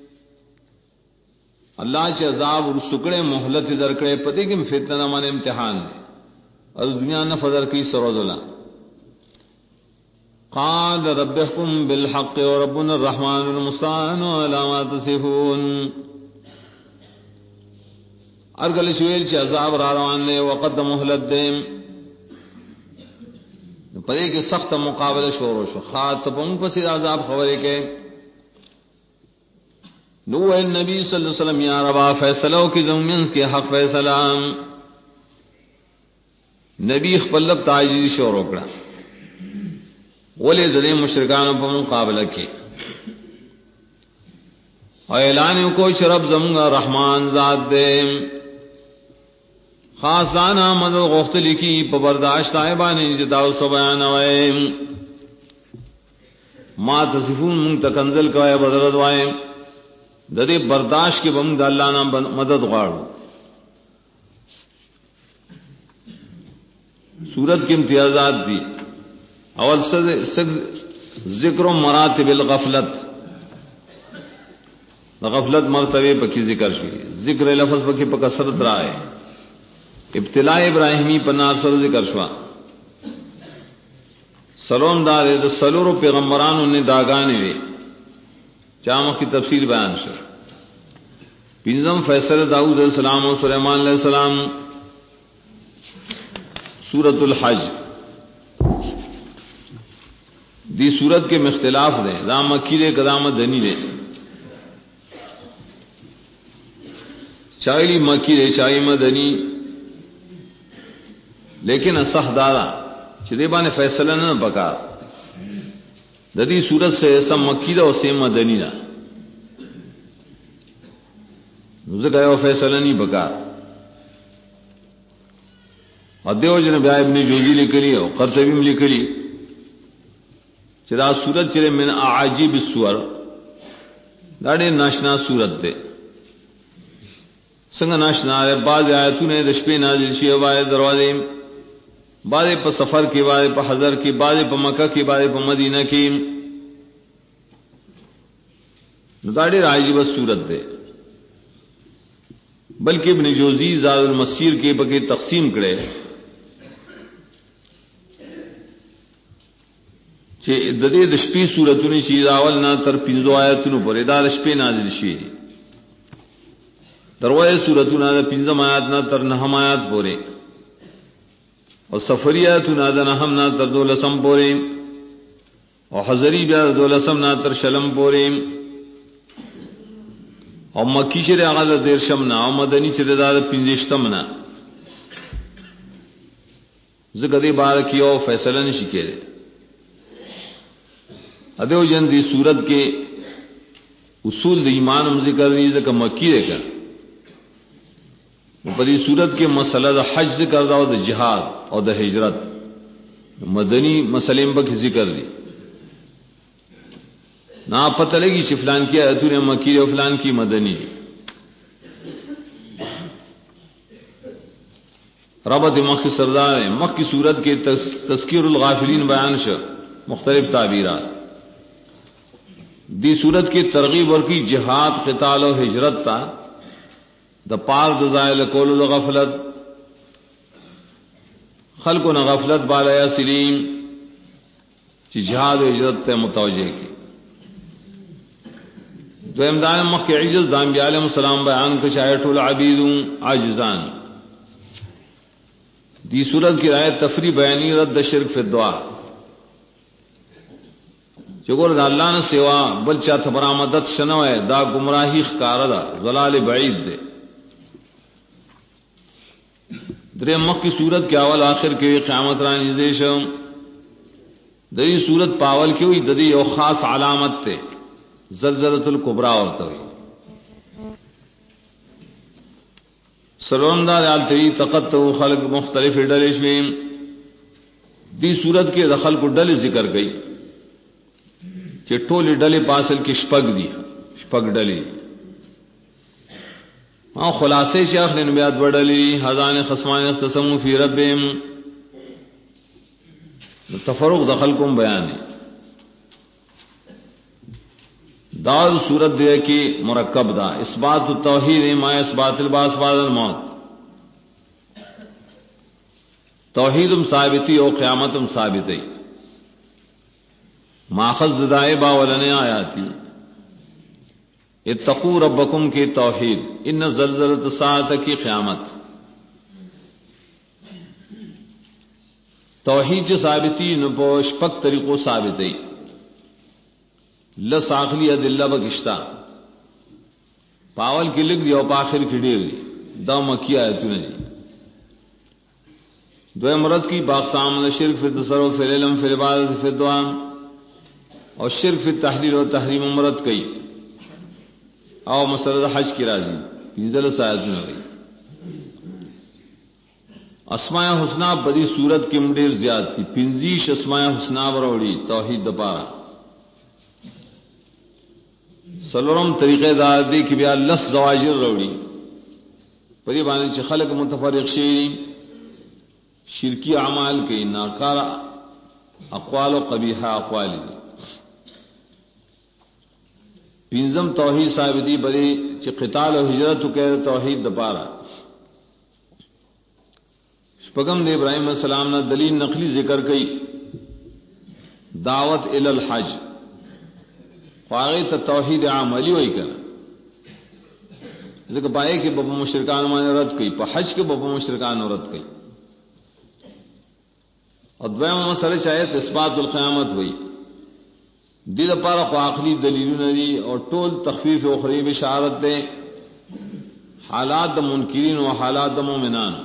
اللہ چ عذاب رسکڑے مہلت درکڑے پدیم فتنہ من امتحان دے اور دنیا نفدر کی سروزلا قال رب احكم بالحق وربنا الرحمن المستعان على ما تصفون ارگل شویل چ عذاب را روان نے وقت مہلت دے پدے کے سخت مقابلہ شروع شو خاطبوں پس عذاب خبرے کے نو النبی صلی اللہ علیہ وسلم یا رب فیصلہ کی زمین کے حق فیصلہ نبی خپل تعجیل شروع کړه ولی دنے مشرکان پر مقابلہ کی اور اعلان کو شرب زمگا رحمان ذات دے خاص دانا مدد غخت لکی پا برداشت آئیبانی جتاو سو بیان ہوئے ما تصفون منگ تکنزل کوئے بدرد وائے د دې برداشت کې بم د الله نه مدد غواړو. صورت کې امتیازات دي. اول ذکر مراتب الغفلت، غفلت مرتبه پکې ذکر شي. ذکر لفظ پکې په کثرت راځي. ابتلاء ابراهیمی په ناصر ذکر شوا. سلام دار د سلورو پیغمبرانو نه داګانې وي چامه کی تفصیل بیان شو. پنځم فیصله داؤد علیہ السلام او سليمان علیہ السلام. سورۃ الحج دی سورت کے مختلاف دیں، دا مکی دے کدا مدنی دے. چاہیلی مکی دے چاہی مدنی، لیکن اصح دادا چدیبا نے فیصلہ نہ پکا. ددی سورت سے سب مکی دا اور سیم مدنی دا گیا وہ فیصلہ نہیں پکا. اور دیو جن بیا ابن جوزی لکلی اور قرطبی لکلی چدا سورت چرے من اعاجیب السور داڑے ناشنا سورت دے سنگ ناشنا ہے. بعض آیتوں نے دشپے نازل شی وائے دروازے، بعض پہ سفر کی، بعض پہ حضر کی، بعض پہ مکہ کی، بعض پہ مدینہ کی. داڑے عجیب سورت دے. بلکہ ابن جوزی زاد المسیر کے بکے تقسیم کرے چې د دې د شپې سورتونی شي اول نه تر 15 آیاتونو پورې دا د شپې نازل شي. دروازه سورتونه د 15 آیات نه تر 9 آیات پورې، او سفریاتونه د 9 نه تر 12 پورې، او حضری بیا 12 نه تر 6 پورې، او مکی چې هغه د 13 نه، او مدنی چې د 15 نه. زګ دې بار کیو فیصله نشي کېږي. ادیو جن دی صورت کے اصول د ایمان ہم ذکر نہیں ذکر مکی دے کر پدی صورت کے مسئلہ دا حج ذکر دا او دا جہاد اور دا ہجرت مدنی مسئلے میں بکی ذکر دی. نا پتہ لگی کہ فلان کی آیتوں نے مکی دے فلان کی مدنی. ربط مکی سردار ہے. مکی صورت کے تذکیر الغافلین بیان شو مختلف تعبیرات. دی صورت کی ترغیب اور کی جہاد قتال و ہجرت تا دا پار دزائل کول و غفلت خلق و غفلت بالا سلیم چی جہاد و ہجرت تے متوجہ کی. دو امدان مخ کے عجز دا انبیاء علیہ السلام بیان کشایت العبید عاجزان. دی صورت کی رائے تفریح بیانی رد شرک فی الدعا چگور دا اللہ نے سوا بل چاہتا برامدت شنو ہے دا گمراہی خکار دا ضلال بعید دے. درے مخ کی صورت کے اول آخر کے قیامت رانی دیشم دری صورت پاول کی ہوئی ددی او خاص علامت تے زلزلۃ الکبریٰ ورتا ہوئی. سرون دا آلتوی تقتو خلق مختلف ڈلشویم. دی صورت کے دخل کو ڈل ذکر گئی کہ ٹولی ڈلے پاسل کی شپگ دی شپگ ڈلی. ہاں خلاصے شیخ نے نبیات بڑھلی حضان خصمان اختصموا فی ربهم تفرق دخل کم بیان ہے. دار صورت دے کی مرکب دا اثبات التوحید ما اثبات الباس بعد الموت. توحیدم ثابتی اور قیامتم ثابتی ماخذ دائے باولنے آیاتی. اتقوا ربکم کی توحید ان زلزلۃ الساعۃ کی قیامت. توحید جو ثابتی نپوش پک طریقوں ثابتی لساخلی ادلہ بگشتہ پاول کی لکھ دی اور پاخر کی ڈیر دی دا مکی آیتوں نے دی. دو مرد کی باقسام شرک فی التصرف فی العلم فی العبادت فی الدعا اور شرک فی التحلیل و تحریم مرد کئی او مسرد حج کی راضی پنزل سایتوں نے گئی. اسماء حسنہ بدی صورت کی مڈیر زیاد تھی. پنزیش اسماء حسنہ بروڑی توحید دپارا سلورم طریقے دا دی کہ بیا لس زواجر روڑی پدی باندې چې خلق متفرق شي شرکی اعمال کې ناکار اقوال او قبیحه اقوال دي پینځم توحید صاحب دی بری چې قتال او هجرت کې توحید د پاره شپږم د ابراهیم السلام نه دلیل نقلی ذکر کړي دعوت ال الحج واغی ته توحید عملی وای کړه ځکه پای کې بابا مشرکان باندې رد کړي په حج کې بابا مشرکان رد کړي او دویمه مسله چې آیت اثبات القیامت وای دې لپاره خو عقلی دلیلونه دي او ټول تخفیف او اخروی بشارت ده حالات د منکرین او حالات د مؤمنان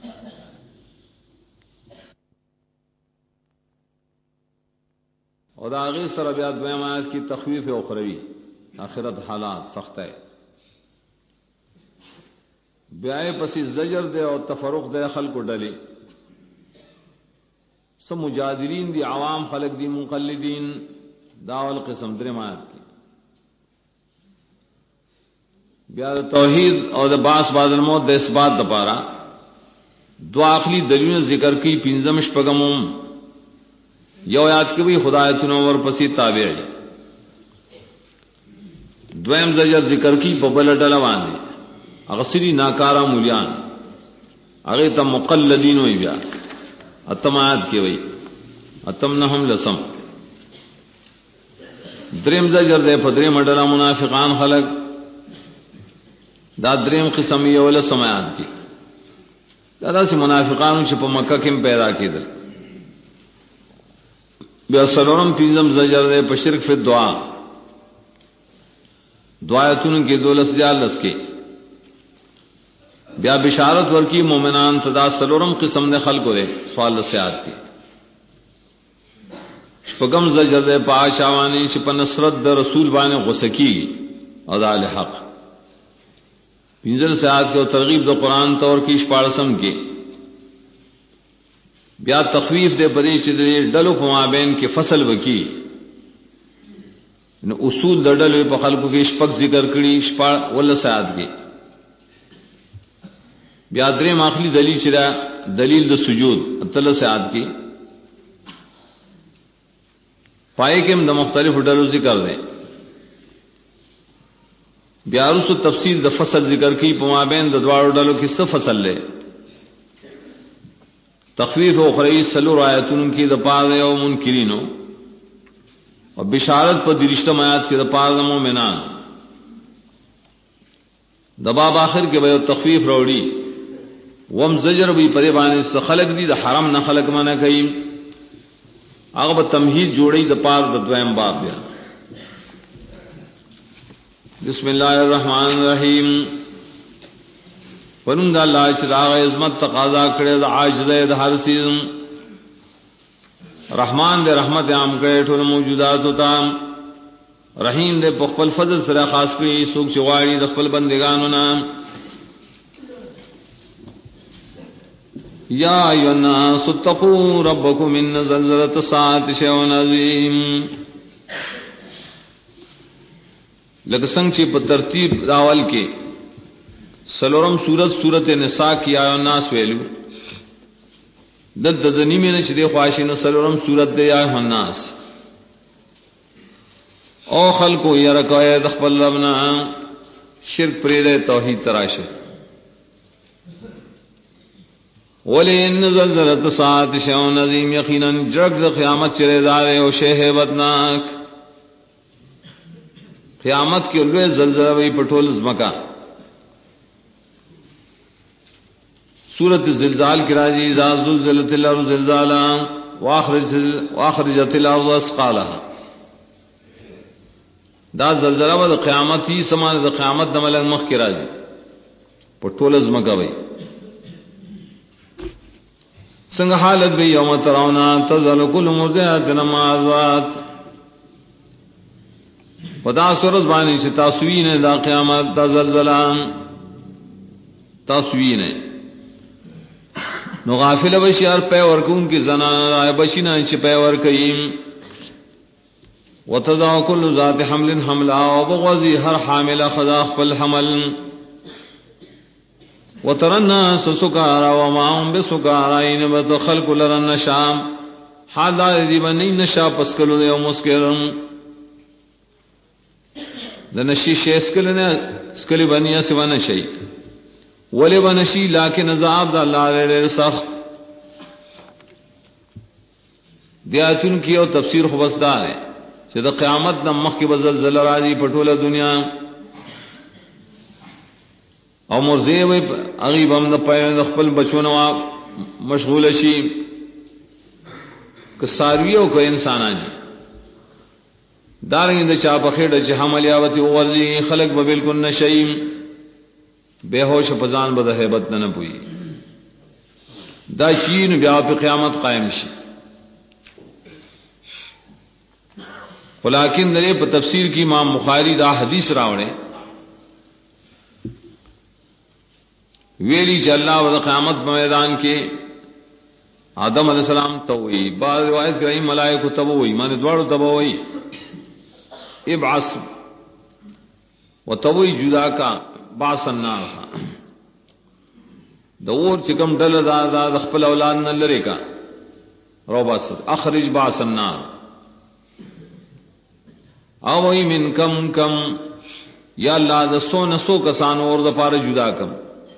اور آگے سر ابیات دویم آیت کی تخویف اخروی آخرت حالات سخت ہے بیائے پسی زجر دے اور تفرق دے خلق کو ڈلے سب مجادلین دی عوام خلق دی مقلدین داول قسم درم آیت کی بیاد توحید اور باس بعد الموت دے اثبات دپارا دو عقلی دلیل ذکر کی پنزم شپگمم یو یاد کی بھی خدایتن اور پسی تابع دویم زجر ذکر کی ببل ڈلوان دی اغسری ناکارا مولیان اغی تم مقلدین ہوئی بیا اتم آیت کی وئی اتم نحم لسم دریم زجر دے پدریم اڈلا منافقان خلق دا دریم قسم یو لسم آیت کی دا سی منافقان چپ مکہ کم پیدا کی دل بیا سلورم پینزم زجر دے پشرک فی دعا دعایتون کی دولس جالس کی بیا بشارت ورکی مومنان تدا سلورم قسم دے خلق دے سوال لسیات کی شپگم زجر دے پاشاوانی شپا نصرت دے رسول بانے غسکی ادال حق پینزل سیات کے ترغیب دے قرآن طور کی شپارسم کی بیا تخویف دے پدی چې ډلو په مابین کې فصل وکي نو اصول د ډلو په خلقو کې شپږ ذکر کړي شپږ ول ساعت کې بیا درې ماخلی دلیل چې دلیل د سجود اتل ساعت کې پای کې د مختلف ډلو ذکر دی بیا رسو تفصیل د فصل ذکر کی په مابین د دواړو ډلو کې څه فصل لري تخفیف اخروی سلور آیتون کی د پاره او منکرینو او بشارت په درشتم آیات کې د پاره مومنان د باب اخر کې به تخفیف راوړي وم زجر به پرې باندې خلق دي د حرم نه خلق منه کوي هغه به تمهید جوړي د پاره د دویم باب بیا بسم الله الرحمن الرحیم پرند الله چې دا عظمت تقاضا کړي د عاجز د هر چیز رحمان دې رحمت عام کړي ټول موجودات او تام رحیم دې په خپل فضل سره خاص کړي څوک چې غواړي د خپل بندگانو نام یا ایها الناس اتقوا ربکم ان زلزلة الساعة شیء عظیم لکه څنګه چې په ترتیب راول کې سلورم سورت نساء کی آیا الناس ویلو دلته د نیمه نه چې دی خواشینو سلورم سورت دی آیا الناس او خلقو یرکای د خپل ربنا شرک پرې د توحید تراشه ولئن زلزلة الساعة شیء عظیم یقینا جرګ د قیامت چره دار او شی هیبتناک قیامت کې لوی زلزلہ وي پټول زمکا سورۃ الزلزال کی راضی اذا زلزلت الارض زلزالها واخرجت الارض اثقالها دا زلزلہ د قیامت هی سمان د قیامت د ملک مخ کی راضی پټول زمکا وي څنګه حالت به یوم ترونا تزل کل مرضعۃ عما ارضعت پدا سورۃ باندې چې تاسوین دا قیامت دا زلزلہ تاسوین نو غافل بشیار پہ ورکون کی زنان رائے بشینا انچ پہ ورکیم وتضع كل ذات حمل حملها وبغضی ہر حامل خدا خپل حمل وترى الناس سكارى وما هم بسكارى انما خلق لرن نشام حال دی بنی نشا پسکلو یو مسکرم د نشی شیسکلنه سکلی بنی سوا نشی ولی بنشی لیکن عذاب د الله لري سخت دیاتون کی او تفسیر خبردار ہے چې د قیامت د مخ کې بزلزل راځي په ټوله دنیا او مرزه وي غریب هم د پېژند خپل بچونو مشغول شي که سارویو کو انسانانی دارنګ د چا په خېډه چې حملیاوتی ورځي خلق به بالکل نشیم بے ہوش پزان بد هیبت نه پوي دا چین بیا په قیامت قائم شي ولیکن دې په تفسیر کې امام بخاری دا حدیث راوړي ویلی چې الله د قیامت په میدان کې آدم علیہ السلام ته وی بعض روایت کوي ملائکه ته وی معنی دواړو ته وی ابعث وتوي جدا کا باس النار دور چکم ډل دا خپل اولاد نه لری کا رو بس اخرج باس النار او وی من کم یا الله د سو نسو کسان اور د پاره جدا کم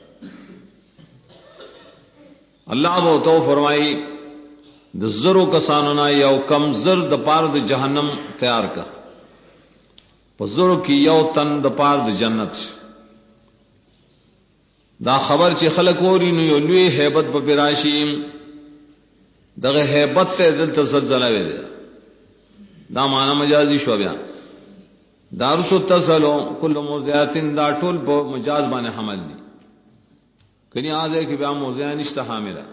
اللہ وہ تو فرمائی د زرو کسانو نا یو کم زر د پار د جہنم تیار کا پزرو کی یو تن د پار د جنت دا خبر چې خلق وری نو یو لوی hebat په براشیم دغه hebat ته دلته زلزلہ وی دا معنا مجازي شو بیا دارس التصلو کل موضعاتن دا ټول په مجاز باندې حمل دي کنی آج ہے کہ بیا موضوع نشته حاملہ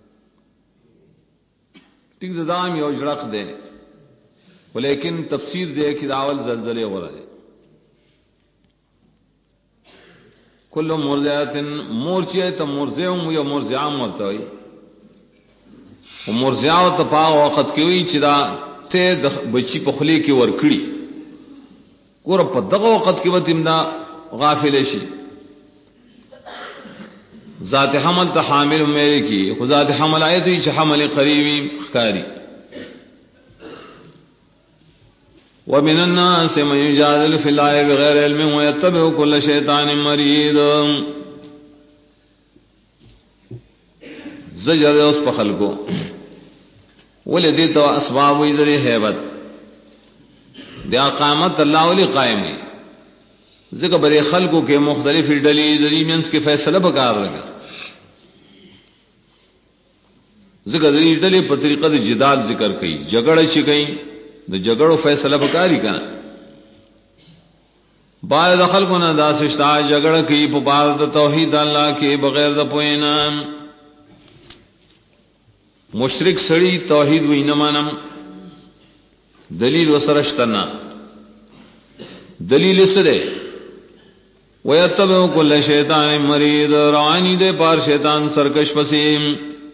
ٹھیک دام یو جڑق دے ولیکن تفسیر دے کہ داول زلزلے ہو رہے کل مرضعات مورچے تو مرضعم یا مرضعام ورته وي او مرضعو ته په وخت کې وی چې دا ته د بچی په خلی کې ور کړی ګور په دغه وخت کې وتیم دا غافل شي ذات حمل تا حامل میرے کی ذات حمل آئے تو یہ حمل قریبی خکاری ومن الناس من يجادل في الله بغير علم ويتبع كل شيطان مريد زجر اس په خلقو ولدي تو اسباب وی ذری hebat بیا قامت الله ولي قائم ہے ذکر بڑے خلقوں کے مختلف ڈلی دلیمنس کے فیصلہ بکار لگا ذکر دلی ڈلی پر طریقہ د جدال ذکر کئی جگڑ شي کئی د جگڑو فیصلہ بکاری کنا بعد خلقوں نے داسشتا جگڑ کی په بار د توحید الله کے بغیر د پوینا مشرک سړی توحید وینه مانم دلیل وسرشتنا دلیل سره ويتبع كل شیطان مرید روانی دے پار شیطان سرکش پسیم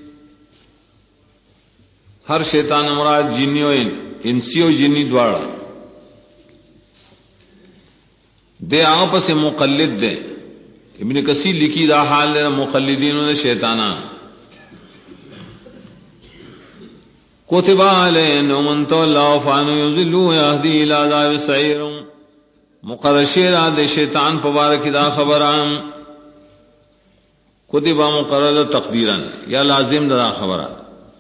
ہر شیطان مراد جنی و انسی و جنی دوارا دے آپس مقلد دے ابن کثیر لکھی دا حال دے مقلدینوں نے شیطانا کتب علیہم من تولا فانو یذلوا یهدی الی عذاب السعیر مقرر شیر دے شیطان پبارک دا خبران کتبہ مقرر تقدیرن یا لازم دا خبران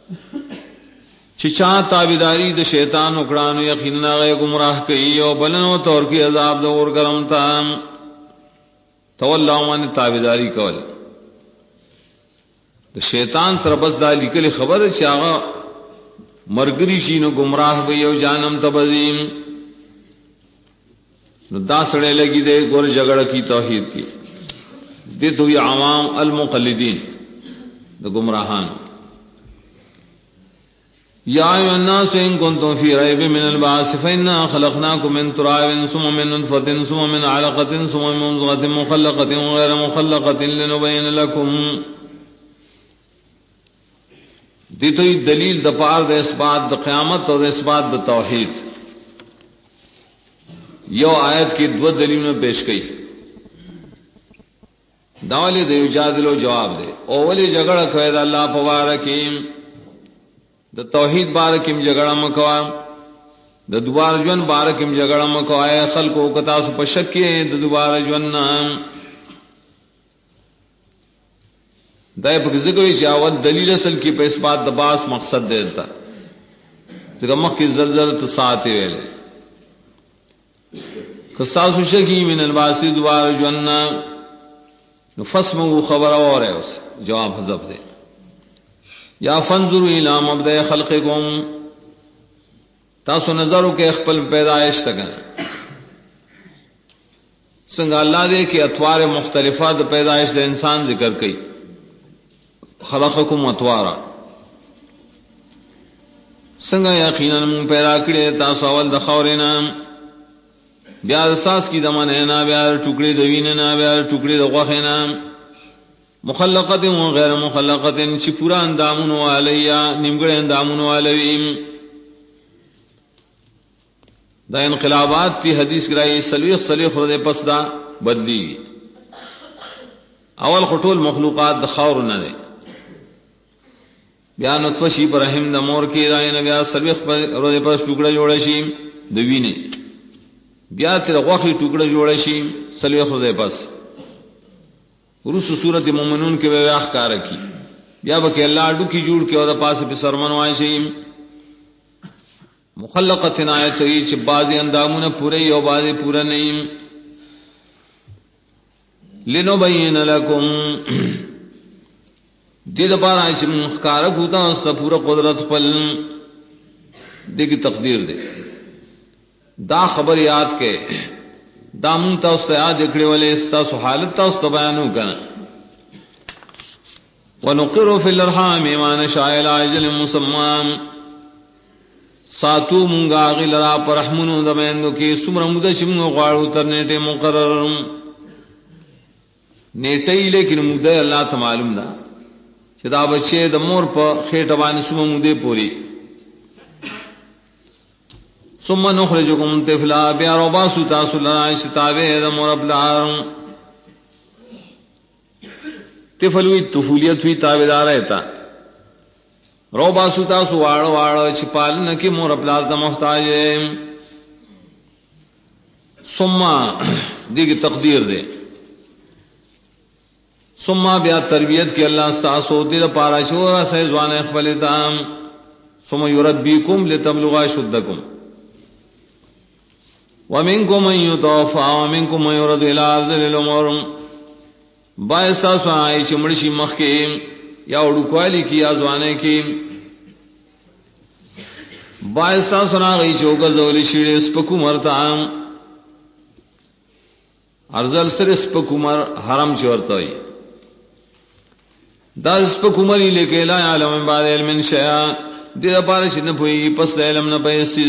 چچا تابیداری د شیطان وکړانو یقینا غي گمراه کوي او بلنو تور کی عذاب د اور کرم تا تولا وان تابیداری کول د شیطان سره بس دا لیکل خبر چې هغه مرګري شینو گمراه وي او جانم تبذیم نو دا سړی لګي دے ګور جګړه کی توحید کی دې دوی عوام المقلدین د گمراهان یا ایها الناس ان کنتم فی ریب من البعث فإنا خلقناکم من تراب ثم من نطفة ثم من علقة ثم من مضغة مخلقة وغير مخلقة لنبين لكم دې دوی دلیل د پاره د اثبات د قیامت او د اثبات د توحید یو آیت کی دو دلیلوں پیش کئی داولی د یجادلو جواب دے اولی جګړه کوي د الله په واره کې د توحید باره کې جګړه مکوا د دوبار ژوند باره کې جګړه مکوا خلکو کتا سو په شک کې د دوبار ژوند نام دای په ذکر چې اول دلیل اصل کې په اثبات د باس مقصد دیتا دغه مخکې زلزلہ ساعت ویل قصاص شکی من الباسی دوبار ژوند نو فسمو خبر اور ہے اس جواب حذف دے یا فنظروا الی مبدأ خلقکم تاسو نظرو کې خپل پیدائش تک څنګه الله دې کې اطوار مختلفات د پیدائش د انسان ذکر کړي خلقکم اطوارا څنګه یقینا مون پیدا کړی تاسو اول د خورینه بیا اساس کی دمن ہے نا بیا ټوکړي د وینې نا بیا ټوکړي د غوښې نا مخلقات و غیر مخلقات چې پورا اندامونو علیا نیمګړي اندامونو علویم دا انقلابات په حدیث کرای صلیخ ورته پس دا بدلی اول خطول مخلوقات د خور نه دي بیا نطفه شی پر رحم د مور کې راي نه بیا صلیخ ورته پس ټوکړه جوړ شي د وینې بیا تر غوخي ټوکړه جوړ شي صلیخ ورته پس ورسو سورۃ مومنون کې به احکار کی بیا به کې الله اډو کی جوړ کې او د پاسه په سرمن وای شي مخلقت آیت ای چې بعضی اندامونه پوره او بعضی پوره نه لنبین لکم دې د پاره چې مخکار بوتا او پوره قدرت خپل دې کی تقدیر دې دا خبر یاد کې دا مون تاسو یاد کړی ولې تاسو حالت تاسو بیانو کنه ونقر فی الارحام ما نشاء الى اجل مسمى ساتو مونږه غلرا پر رحمونو د مېندو کې څومره موږ چې موږ غواړو تر نیټه مقرر نیټه یې لیکن موږ الله ته معلوم ده چې دا بچي د مور په خېټه باندې څومره موږ پوری ثم نخرجكم طفلا بیا رباسو تاسو لرا شتابه د مور بلار طفلوی طفولیت وی تابعدار رہتا رباسو تاسو واړو واړو چې پالنه کې مور بلار ته محتاج ہے ثم دیګ تقدیر دے ثم بیا تربیت کې الله تاسو دې لپاره شورا سه ځوان خپل تام ثم يربيكم لتبلغوا شدكم ومنكم من يتوفى ومنكم من يرد الى ارذل الامور باعثا سوای چې مړشي مخ کې یا وړو کوالی کې ازوانه کې باعثا سناغي چوغل ذول شي سپکومر تام ارذل سر سپکومر حرم چورتای دا سپکومری لیکه لا علم بعد علم شیء دې لپاره چې نه پوي پس علم نه پیسې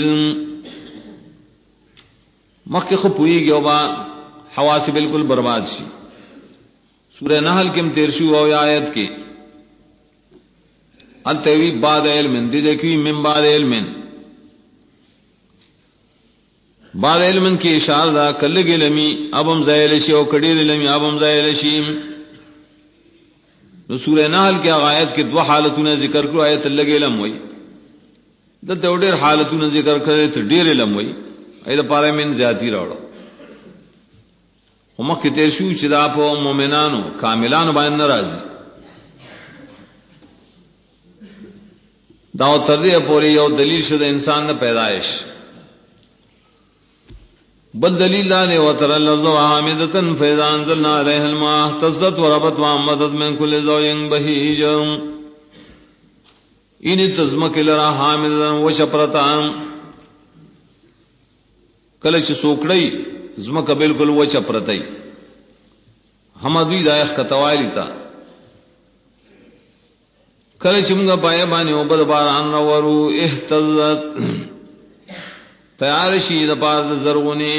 مخکې خو پويږي او با حواس بالکل برباد شي سورہ نحل کې تیر شو او آیت کې انتوی بعد علم دې کې من بعد علم بعد علم کې اشاره دا کلګې لمی ابم زایل شي او کډیر لمی ابم زایل شي نو سورہ نحل کې آیت کې دوه حالتونه ذکر کړو آیت لګې لم وای د ډېر حالتونه ذکر کړي ته ډېر لم وای ایدا پاره من ذاتی راوړو هم کې تیر شو چې دا په مؤمنانو کاملانو باندې ناراضي دا تر دې پورې یو دلیل شو د انسان د پیدائش بل دلیل لاله وتر اللذ عامدتن فاذا انزلنا عليها الماء اهتزت وربت وامدت من كل زوج بهيج ان تزمک لرا حامدن وشپرتام کله چې سوکړی زمکه بالکل وچه پرتای حمدوی دایخ کتوالی تا کله چې موږ پای باندې او بد باران نورو اهتزت تیار شي د پاره زرغونی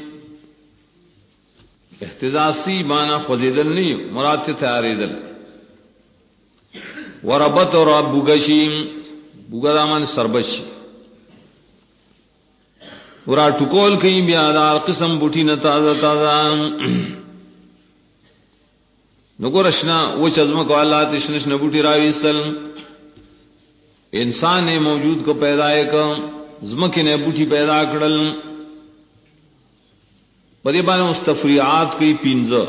اهتزازی معنا خوځیدل نه مراد ته تیارېدل وربت رب بوګشیم بوګدامن سربشي ورا ټکول کوي بیا دار قسم بوټی نه تازه تازه نګورشنا و چزم کو الله تشنش نه بوټی راوي سل انسان نے موجود کو پیدا کړ زمکه نه بوټی پیدا کړل په دې باندې مستفریعات کوي پینځه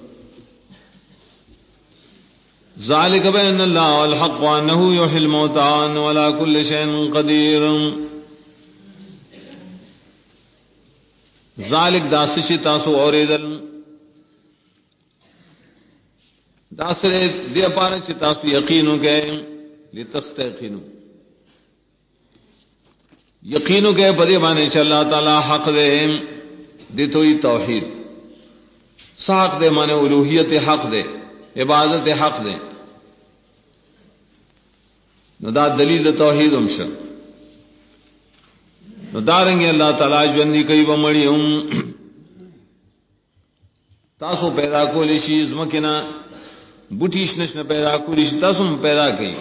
ذالک بان الله والحق وانه يحيي الموتى ولا كل شيء قدير ذالک داس چې تاسو اوریدل داسره دې پاره چې تاسو یقین وکړئ لتستيقنوا یقین وکړئ په دې باندې چې الله تعالی حق دې دې توي توحید حق دې معنی الوهیت حق دې عبادت حق دې نو دا دلیل توحید هم شه نو دارنګ الله تعالی ژوند کوي ومړي هم تاسو پیدا کولې شي زمکنا بوټیش نشنه پیدا کولې شي تاسو هم پیدا کړئ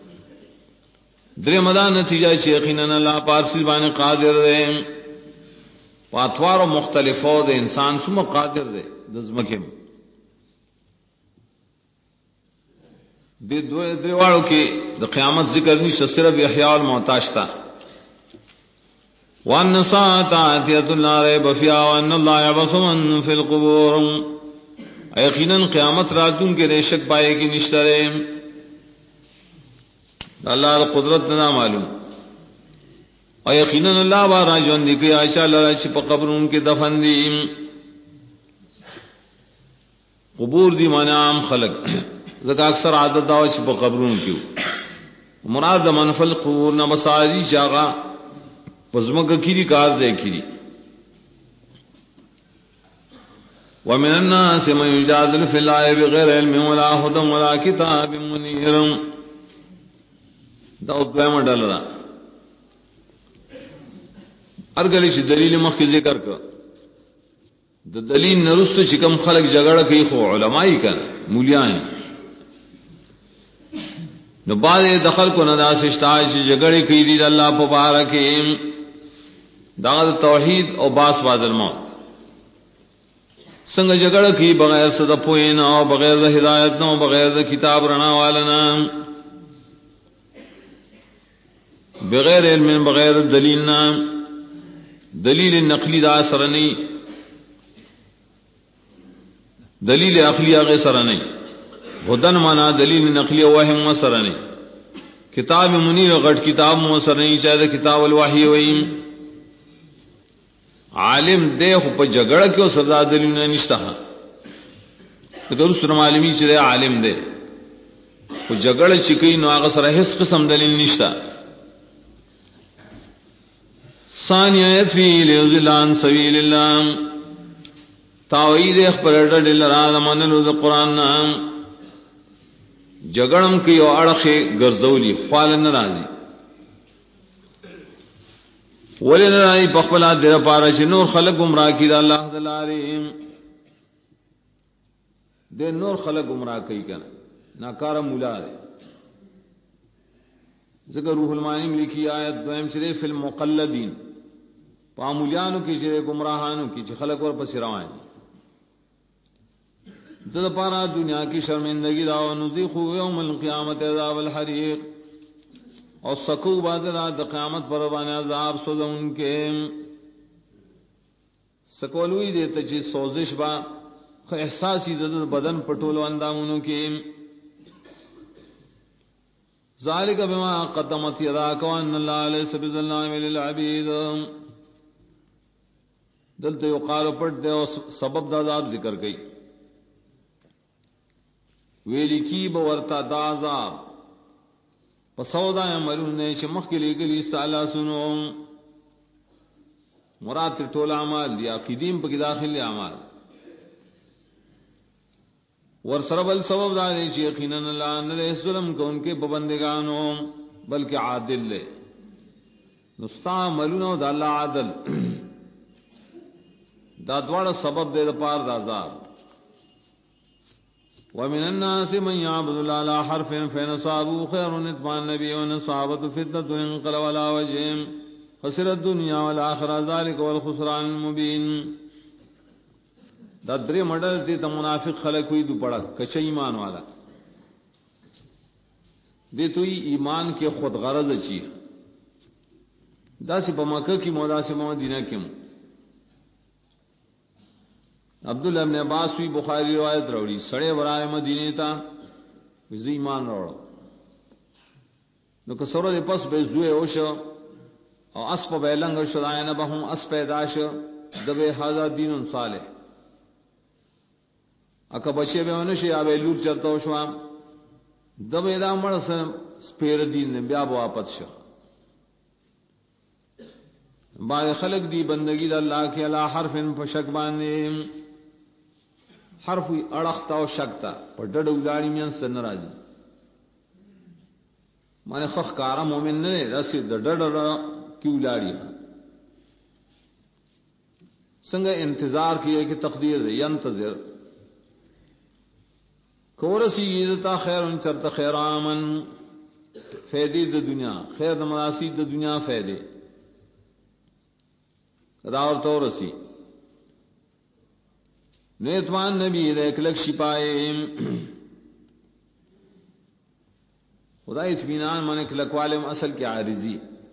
درې مدان نتیجه چې یقینا الله پارسل باندې قادر دی پاتوار مختلفو د انسان سم قادر دی د زمکه د دوی واړو کې د قیامت ذکر نشته صرف احیاء الموتى تا وان ساعات لا ريب فيها وان الله يبعث من في القبور یقینا قیامت راتون کې ریشک پائے کې نشته الله قدرت نه معلوم او یقینا الله بارا ژوند دي کې عائشہ الله چې په قبرونو کې دفن دي قبور دي معنی عام خلق زکه اکثر عادت دا چې په قبرونو کې مراد منفل قبور نه مساجد شاغا پزماګه کیری کار ځای کیری ومن الناس من يجادل في الله بغير علم ولا هدى ولا كتاب منير دا دویمه ډله ده ارګلی چې دلیل مخکې ذکر کړ د دلیل نرسته چې کوم خلک جګړه کوي خو علماي کړه مولیان نو باندې دخل کو نه داسې شتای چې جګړه کوي د الله په باره کې دا توحید او باس بعد الموت څنګه جګړه کوي بغیر څه د پوهې او بغیر د هدایت نه او بغیر د کتاب رڼا والنا بغیر علم بغیر دلیل نه دلیل نقلی دا سره نه دلیل عقلی هغه سره نه هدن معنا دلیل نقلی او وهم سره نه کتاب منیر غټ کتاب مو سره نه چې دا کتاب الوحی وایي عالم دې خو په جګړه کې او سزا دلیل نه نشته دغه سره عالمي چې عالم دې په جګړه چې کوي نو هغه سره هیڅ قسم دلیل نشته ثانیت فی لذلان سبیل الله توحید خبر دل را منلو د قران نام جګړم کی او اړخه ګرځولی خپل نه راځي ولن راي په خپل د لپاره چې نور خلق گمراه کړي الله تعالی د نور خلق گمراه کوي کنه ناکار مولا دی ذکر روح المعانی لیکي آیت دویم شری فی المقلدین پامولیانو کی چې گمراهانو کی چې خلق ور پس روان د لپاره دنیا کی شرمندگی دا او نذیخ یوم القیامت عذاب الحریق او سکو بعد د قیامت پر باندې عذاب سوزون کې سکولوی دې ته چې سوزش با خو احساسی د بدن پټولو اندامونو کې ذالک بما قدمت یداک وان الله ليس بظلام للعبید دلته یو قال پټ دی او سبب د عذاب ذکر کړي ویلی کی به ورتا د عذاب پسودا عملونه چې مخکې لګلی تعالی سنو مراد ټول اعمال دی عقیدیم په داخلي اعمال ور سره بل سبب دا دی چې یقینا الله نه ظلم کوونکې په بندگانو بلکې عادل له مستعملون د الله عادل دا دواړه سبب دی د پاره د عذاب ومن الناس من يعبد الله على حرف فإن صابوا خير نتبع النبي وإن صابت فتنة انقلب على وجههم خسر الدنیا والآخرة ذلك والخسران المبین. دا درې مډل دي ته منافق خلک وي دو پړه کچ ایمان والا دي تو ایمان کې خود غرض اچي دا سی په مکه کې مولا سے مدینہ کې عبد الله ابن عباس وی بخاری روایت راوړي سړی ورای مدینه ته وزي ایمان راوړ نو که سره پس به زوی او شو او اسب به لنګ شو داینه به هم اس پیدا شو دبه هاذا دین صالح اکه بچي به ونه شي اوبه لور چرته شو دبه دا مړ سم سپیر دین بیا واپس شو. باندې خلق دی بندگی د الله کې الا حرف فشک باندې حرف اړختا او شکتا په ډډو غاړي مې سن راځي معنی خخ کارا مومن نه راسي د ډډ کیو لاړی څنګه انتظار کیه کہ تقدیر ينتظر کورسی عزت خیر چرته خیرامن فیدی د دنیا خیر د مناسی د دنیا فیدی راور تورسی نیتوان نبی ایک لک شپائے خدا اطمینان من کلک والم اصل کی عارضی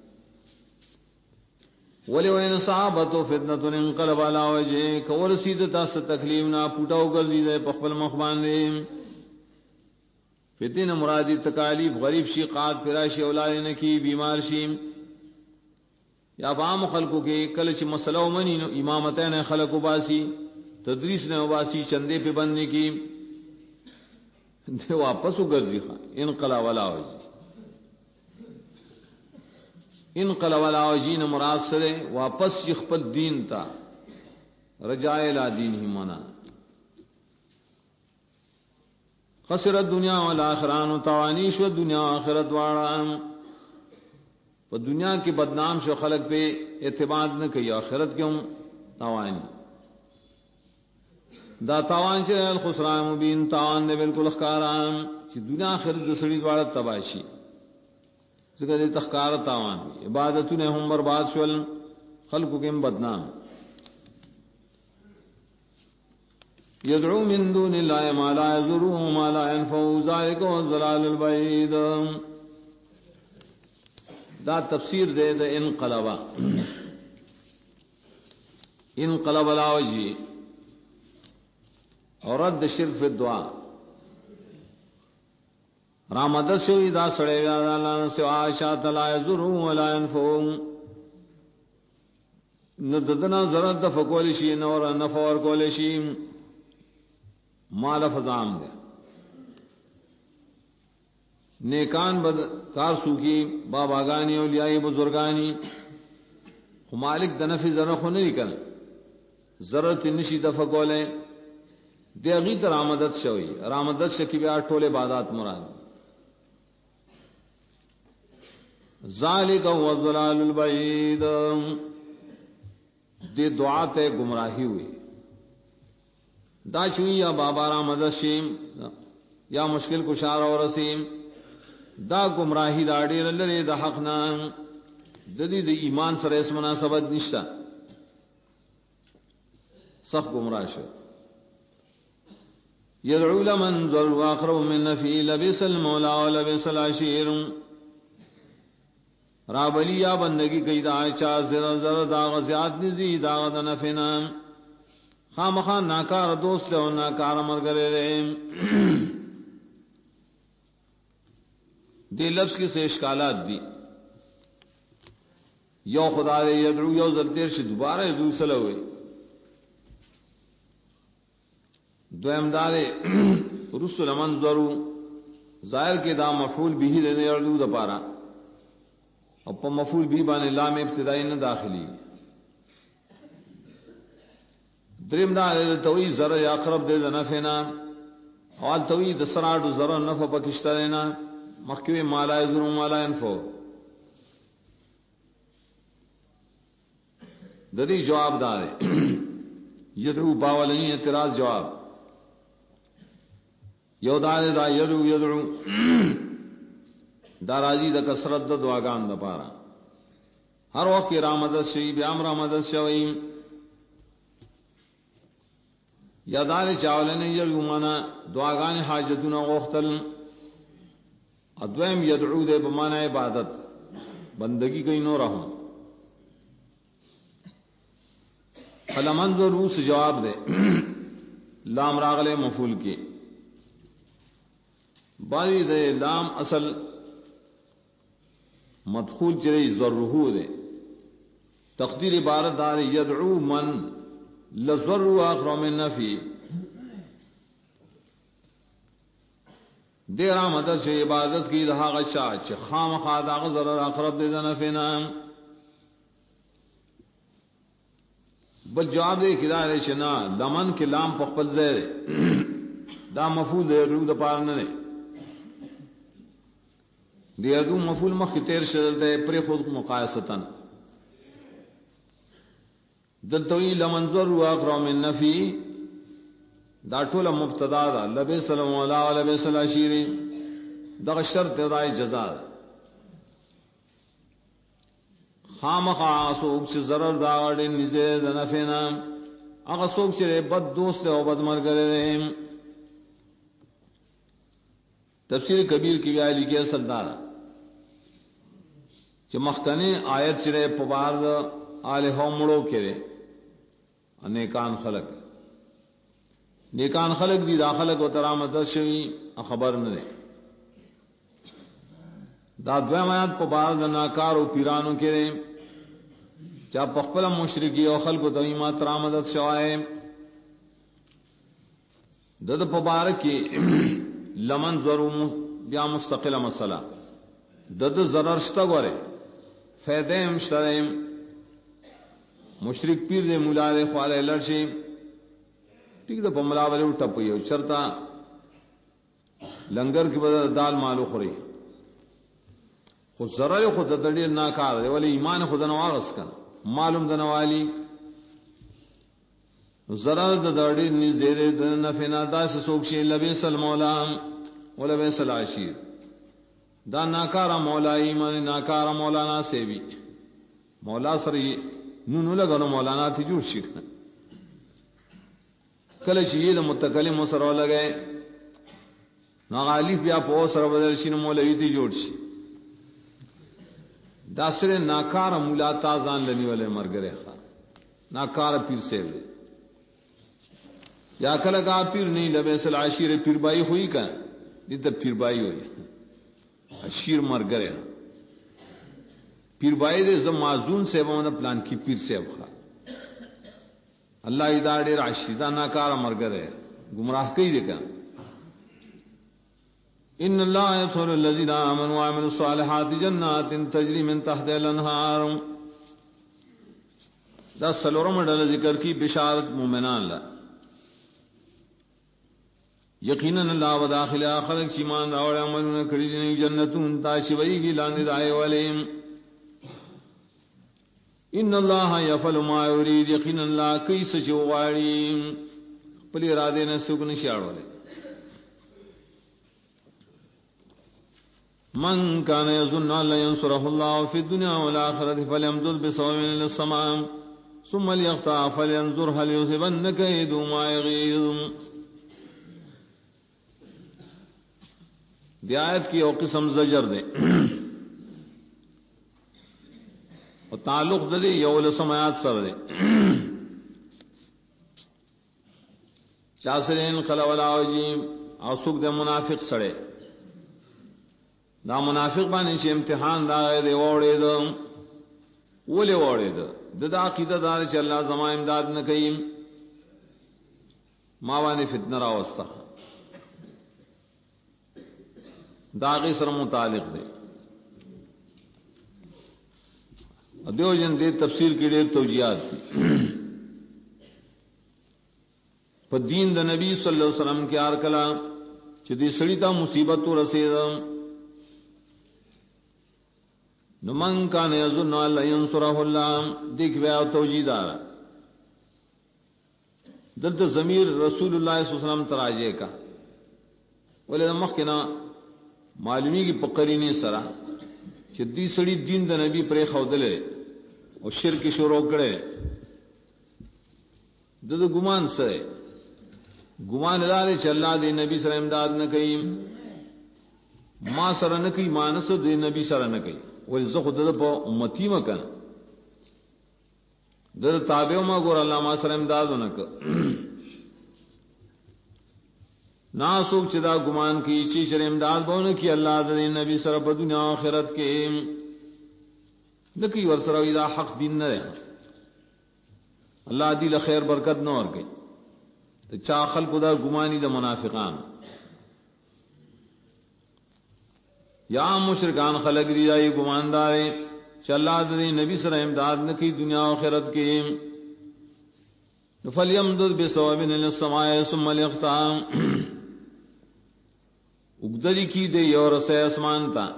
ولی وین صحابت و فتنۃ انقلب علی وجه کورسی د تاس تکلیف نا پټاو ګرځي د خپل مخ باندې فتنه مرادی تکالیف غریب شي قات فراشی اولاد نه کی بیمار شي یا عام خلقوں کے کل چ مسئلہ منی نو امامتین خلق باسی تدریس نے باسی چندے پہ بننے کی دے واپس گرځي انقلاب ولا وجی انقلاب ولا وجین مراد سره واپس خپل دین تا رجاء لا دین ہی منا خسر الدنیا والآخرة توانیش و دنیا آخرت واړه په دنیا کې بدنام شو خلق په اعتماد نه کوي آخرت کې هم تاوان دا تاوان چې الخسران مبین تاوان نه بالکل ښکارام چې دنیا آخرت د سړي دواړه تباشي ځکه دې تخکار تاوان عبادتونه هم برباد شول خلقو کې هم بدنام يدعو من دون الله ما لا يضره ما لا ينفعه ذلك هو الضلال البعيد. دا تفسیر دے دا انقلبا انقلب الاوجی اور رد شرک فی الدعا رامدت شوی دا سڑے گا اللہ سوا شاعت لا یضرهم ولا ينفعهم نددنا ضرد دفع کولشی نور نفع ور کولشی مال فضام دے نیکان بد کار سوکی باباگانی اولیائی بزرگانی خو مالک د نفع ضرر خو نه کړ ضرورت نشي دفع کوله دیغی تر آمدت شوی رامدت شکی بیا ټول عبادت مراد ذالک هو الضلال البعید دې دعا ته گمراهی ہوئی دا چوی یا بابا رامدت شیم یا مشکل کشار اور رسیم دا گمراهی دا ډیر لري د حق نه د دې د ایمان سره اس مناسبت نشته صح گمراه شو يدعو لمن ذل واقرب من نفي لبس المولى ولبس العشير رابلیا بندگی کئی دا چا زر دا غزیات نزی دا غد نفنا خامخان ناکار دوست لے و ناکار مرگرے رہے دے لفظ کی سے اشکالات دی یو خدا دے یدعو یو زلتیر شی دوبارہ یدعو سلوے دویم دارے رسول منظرو ظاہر کے دا مفعول بھی دینے یردو دا پارا اور پا مفعول بھی بانے لام ابتدائی نہ داخلی دریم دارے توی ذرا اقرب دے دا نفینا حال توی دسراٹ ذرا نفع پکشتا دینا مخکوی مالا یزرو مالا انفو ددی جواب دارے یدعو باولنی اعتراض جواب یو دارے دا یدعو دا راضی دا کسرت دا دعاگان دا پارا هر وخت را مدد شي بیا را مدد شوي یادال چاولنه یو معنا دعاګان حاجتونه غوښتل ادویم یدعو دے بمانا عبادت بندگی کئی نو رہوں فلمنظر روس جواب دے لام راغلے مفعول کی باری دے لام اصل مدخول چرے ضرہو دے تقدیر عبارت دار یدعو من لضرو آخر من نفی دیرا مدد سے عبادت کی دہا غشا چھ خام خادا ضرر اقرب دے نفینا بل جواب دے کدار شنا لمن کے لام پخپل زیر دا مفعول دے رو دا پارن نے دے ادو مفعول مخ کی تیر شدل دے پر خود مقایستن دلتوی لمن ضرر اقرب من نفی دا ټول مبتدا دا لبئس المولا ولبئس العشیر دا شرط دای جزاء خامخا سوک چې zarar دا وړي نږدې د نفینا هغه سوک چې بد دوست او بد مرګره تفسیر کبیر کی ویالي کې سردار چې مخکنی آیت چې په بار آل همړو کې انیکان خلق نیکان خلق دی داخل کو ترامت شوی خبر نه دا دویم آیات په بار د ناکار او پیرانو کې چا په خپل مشرکی او خلق د ایما ترامت شوای د په بار کې لمن ضرور بیا مستقله مسله د ضرر شته غره فائدې مشترم مشرک پیر دې مولا دې خواله لړشي ٹھیک ده په ملاوله ټپي او چرتا لنګر کې بدل دال مالو خوري خو زره خو د دړي ناکار دی ولی ایمان خو د نواغس کړه معلوم د نوالی زره د دړي نږدې د نفنا داس سوک شي لبئس المولا ولبئس العشیر دا ناکار مولا ایمان ناکار مولانا سیوی مولا سره نو لګنو مولانا ته جوړ شي کله چې د متکلم سره لګای نو الف بیا په سره بدل شي نو مولوی دی جوړ شي دا سره ناکار مولا تازان لنی ولې مرګره ناکار پیر سے یا کله کا پیر نہیں لبئس العشیر پیر بھائی ہوئی کا دې ته پیر بھائی ہوئی عشیر مرګره پیر بھائی دې زمازون سے وونه پلان کی پیر سے ابخا اللہ ادارے راشدہ ناکار مرګره گمراہ کوي دې کا ان الله يدخل الذين امنوا وعملوا الصالحات جنات تجري من تحتها الانهار دا سلورم ډول ذکر کی بشارت مومنان لا یقینا الله وداخل اخر ایمان او عملونه کړی دي جنتون تاشویږي لاندې دای ولیم ان الله يفعل ما يريد يقينا الله کیس جواری خپل اراده نه سګ نشاړول من كان يظن ان لا ينصره الله في الدنيا والاخره فليمدد بسوء الى السماء ثم ليقطع فلينظر هل يذهبن كيد ما يغيظ دی آیت کی او قسم زجر دے اور تعلق دلی یول سمایات سر دے چاسرین خلا ولا وجیم او سوق دے منافق سڑے دا منافق باندې چې امتحان دا دی وړې دو ولې وړې دو د عقیده دار چې الله زما امداد نه کوي ما باندې فتنه راوسته دا غي سره متعلق دی دیو جن دې تفسیر کې ډېر توجیهات دي په دین د نبی صلی الله علیه وسلم کې هر کله چې دې سړی ته مصیبت ورسېده نو من کان یظن الله ينصره الله دیکھ بیا توجیدار دلته ضمیر رسول الله صلی الله علیه وسلم تراجه کا ولې مخکنا معلومی کی پقرینه سره چې دې سړی دین د نبی پرې خودلې او شرک شروع کړي د ګمان سره ګمان لري چې الله دې نبی سره امداد نه کوي ما سره نه کوي مانس دې نبی سره نه کوي ول زه خود په امتی مکن د تابع ما ګور الله ما سره امداد نه کوي ناسوک چې دا ګمان کوي چې سره امداد بونه کوي الله دې نبی سره په دنیا او آخرت کې نکی ور سره دا حق دین نه الله دې له خیر برکت نه ور کوي ته چا خلق دا ګماني د منافقان یا مشرکان خلق دی ای ګماندار چې الله دې نبی سره امداد نه کوي دنیا او آخرت کې فلیمدد بثواب الى السماء ثم ليقطع وګدلی کی دې اور سه اسمان تا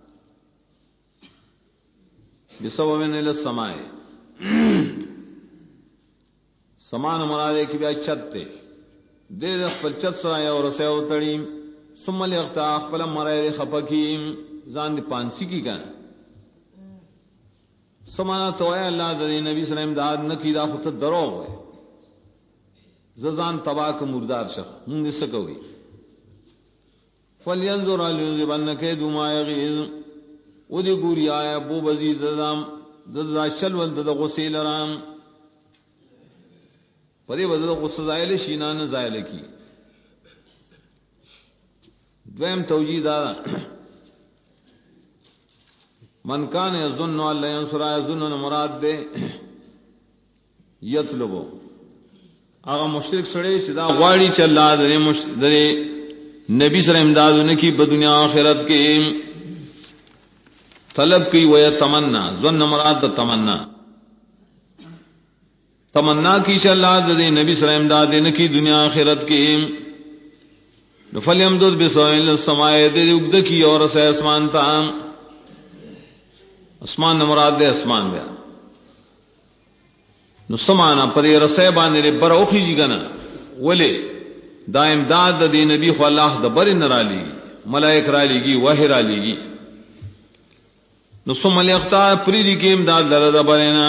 بثواب الى السماء سمان مراده کی بیا چته دې خپل چت سره اور سه وتړي ثم ليقطع خپل مراده خپکیم ځان دې پانسی کی کړه سمانا تویا الله دې نبی سلام داد نه کی دا خود درو وي ززان تباک مردار شخ مونږ څه کوي فلینظر الیذبن کید ما یغیظ او دې ګوري آیا بو بزید دام د شل ول د غسیل رام پدې بدل غصه زایل شینان زایل کی دویم توجیه دا من کان یظن ان ينصر یظن مراد دے یطلبو هغه مشرک سره چې دا غواړي چې الله دې نبی سره امدادونه کی په دنیا او آخرت کې طلب کی وي تمنا ظن مراد د تمنا کی چې الله دې نبی سره امدادونه کی دنیا آخرت کې فلیمدد بسوئل السماء دې وګد کی اور سه اسمان ته اسمان مراد دې اسمان بیا نو سمانا پرې رسې باندې بر اوخی جی کنه ولې دا امداد د نبی خو الله د بر نه را لېږي ملائک را لېږي وحی را لېږي نو ثم ليقطع پرې دې کې امداد لره د برنا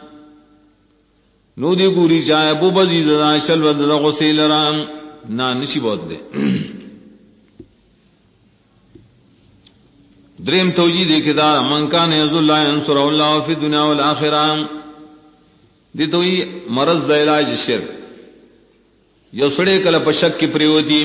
نو دې ګوري چې ابو بزید دا شل ود د غسیل رام نه نشي بوتله دریم توجیه دې کې دا من کان یذ الله انصر الله فی الدنیا والآخرہ دې دوی مرض د علاج شرک یو سړی کله په شک کې پریوتی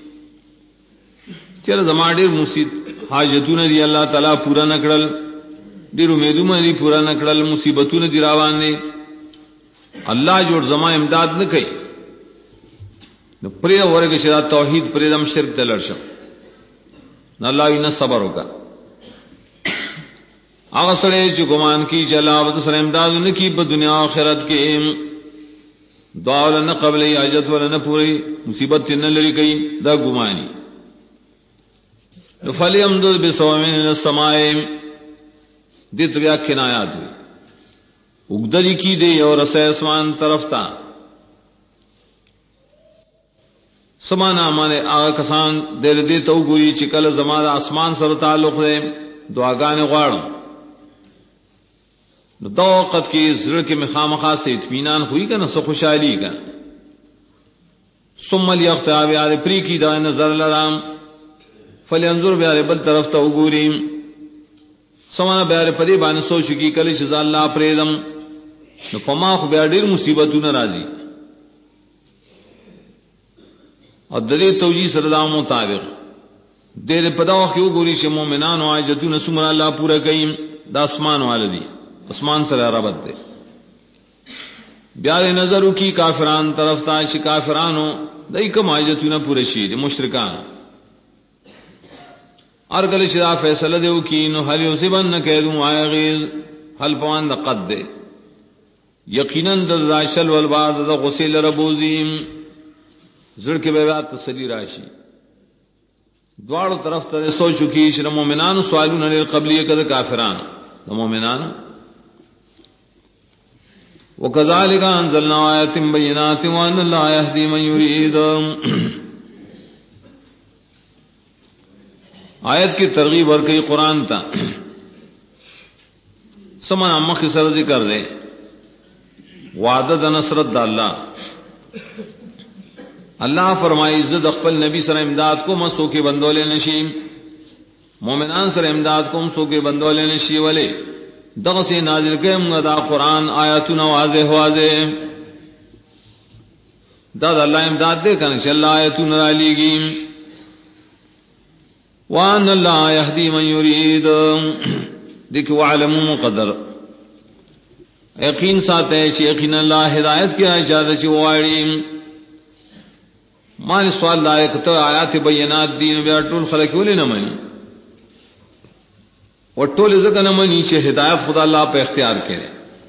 چیرې زما ډېر مصیبت حاجتونه دی الله تعالی پورا نکړل ډېر امیدونه دی پورا نکړل مصیبتونه دی روان دي الله جوړ زما امداد نه کوي نو پرې ورګه چې توحید پرې دم شرک ته لړشم نه الله وینا صبر وکړه هغه سره چې ګمان کی چې الله وت سره امداد نه کی په دنیا او آخرت کې دعا ولنه قبل حاجت ولنه پوری مصیبت نه لري کوي دا ګماني فلیمدد بسوام السماء دې بیا کنایات وي وګدلی کی دې اور رسې اسمان طرف تا سمانا معنی هغه کسان دې ته وګوري چې کله زماده اسمان سره تعلق لري دعاګانې غواړم نو دا وخت کې زړه کې مخامخه سي اطمینان خوې کنه سو خوشحالي کنه ثم ليقطع بیا پری کی دا نظر لرام فلينظر بیا بل طرف ته وګوري سمانه بیا په دې باندې سوچ کی کله چې الله پرېدم نو پما خو بیا ډېر مصیبتونه راځي او د دې توجیه سره د مطابق دې په دا وخت وګوري چې مؤمنانو حاجتونه سمره الله پورا کوي د اسمان والدي اسمان سره رابط ده بیا نظر کی کافران طرف ته چې کافرانو دای کوم حاجتونه پوره شي د مشرکان ارګل چې دا فیصله دیو کی نو هل یوسبن کیدو غیظ هل پوان د قد ده یقینا د راشل ول بعد د غسل ربوزیم زړه کې به تسلی راشي دواړو طرف ته سوچو کی چې مؤمنانو سوالونه لري قبلیه کده کافرانو د مؤمنانو وكذلك انزلنا آيات بينات وان الله يهدي من يريد آیت کی ترغیب ورکی قرآن تا سمنا مخ سر ذکر دے وعدہ د نصرت د اللہ اللہ فرمائی عزت خپل نبی سره امداد کو مسو کے بندولے نشیم مومنان سره امداد کو مسو کے بندولے نشی ولے دغه سے نازل کیم دا قرآن آیاتنا واضح واضح دا اللہ امداد دے کن چ اللہ آیاتنا علیگی وان اللہ یهدی من یرید دیکھ وعلموا مقدر یقین ساتھ ہے یقین اللہ ہدایت کیا اجازت چ واڑی مان سوال لائق تو آیات بینات دین بیا ټول خلک ولې نه مني او ټول ځکه نه مني چې هدایت خدا الله په اختیار کړي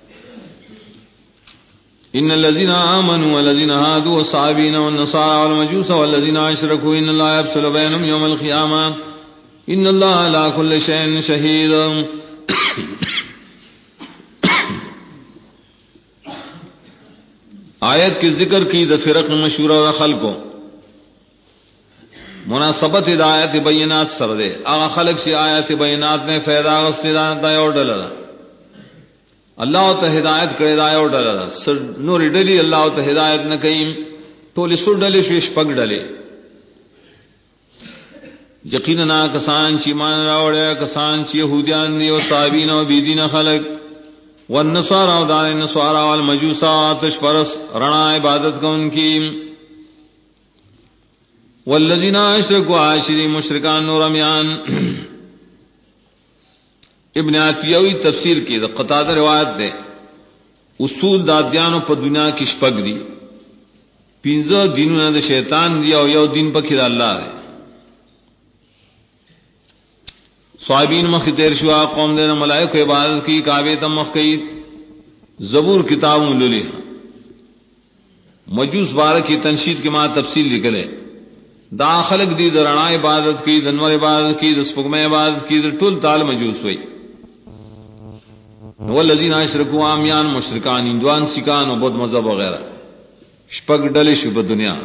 ان الذين امنوا والذين هادوا والصابين والنصارى والمجوس والذين اشركوا ان الله يفصل بينهم يوم القيامه ان الله على كل شيء شهيد آیت کے ذکر کی د فرق مشورہ و خلقوں مناسبت ہدایت بینات سر دے آغا خلق سے آیت بینات میں فیضا غصدان دا یو ڈلدا اللہ تا ہدایت کرے دا یو ڈلدا نور ڈلی اللہ تا ہدایت نہ کئیم تولی سر ڈلی شویش پگ ڈلے یقیننا کسان چی مان راوڑے کسان چی یہودیان دی و صحابین و بیدین خلق والنصارى ودار النصارى والمجوس آتش پرس رنا عبادت کا ان کی والذین اشرکوا عاشری مشرکان نورمیان ابن عطیوی تفسیر کی قطادہ روایت دے اصول دادیانو پر دنیا کی شپگ دی پینزو دینوں نے شیطان دیا او یو دین پکې اللہ دے صحابین مخ تیر شوا قوم دے ملائکہ عبادت کی کعبے تم مخ کی زبور کتاب مللی مجوس بارہ کی تنشید کے ماں تفصیل نکلے دا خلق دی درنا عبادت کی دنور عبادت کی دسپگم عبادت کی ټول تال مجوس ہوئی والذین اشرکوا عامیان مشرکان ہندوان سکان و بدھ مذہب وغیرہ شپگ ڈلے شب دنیا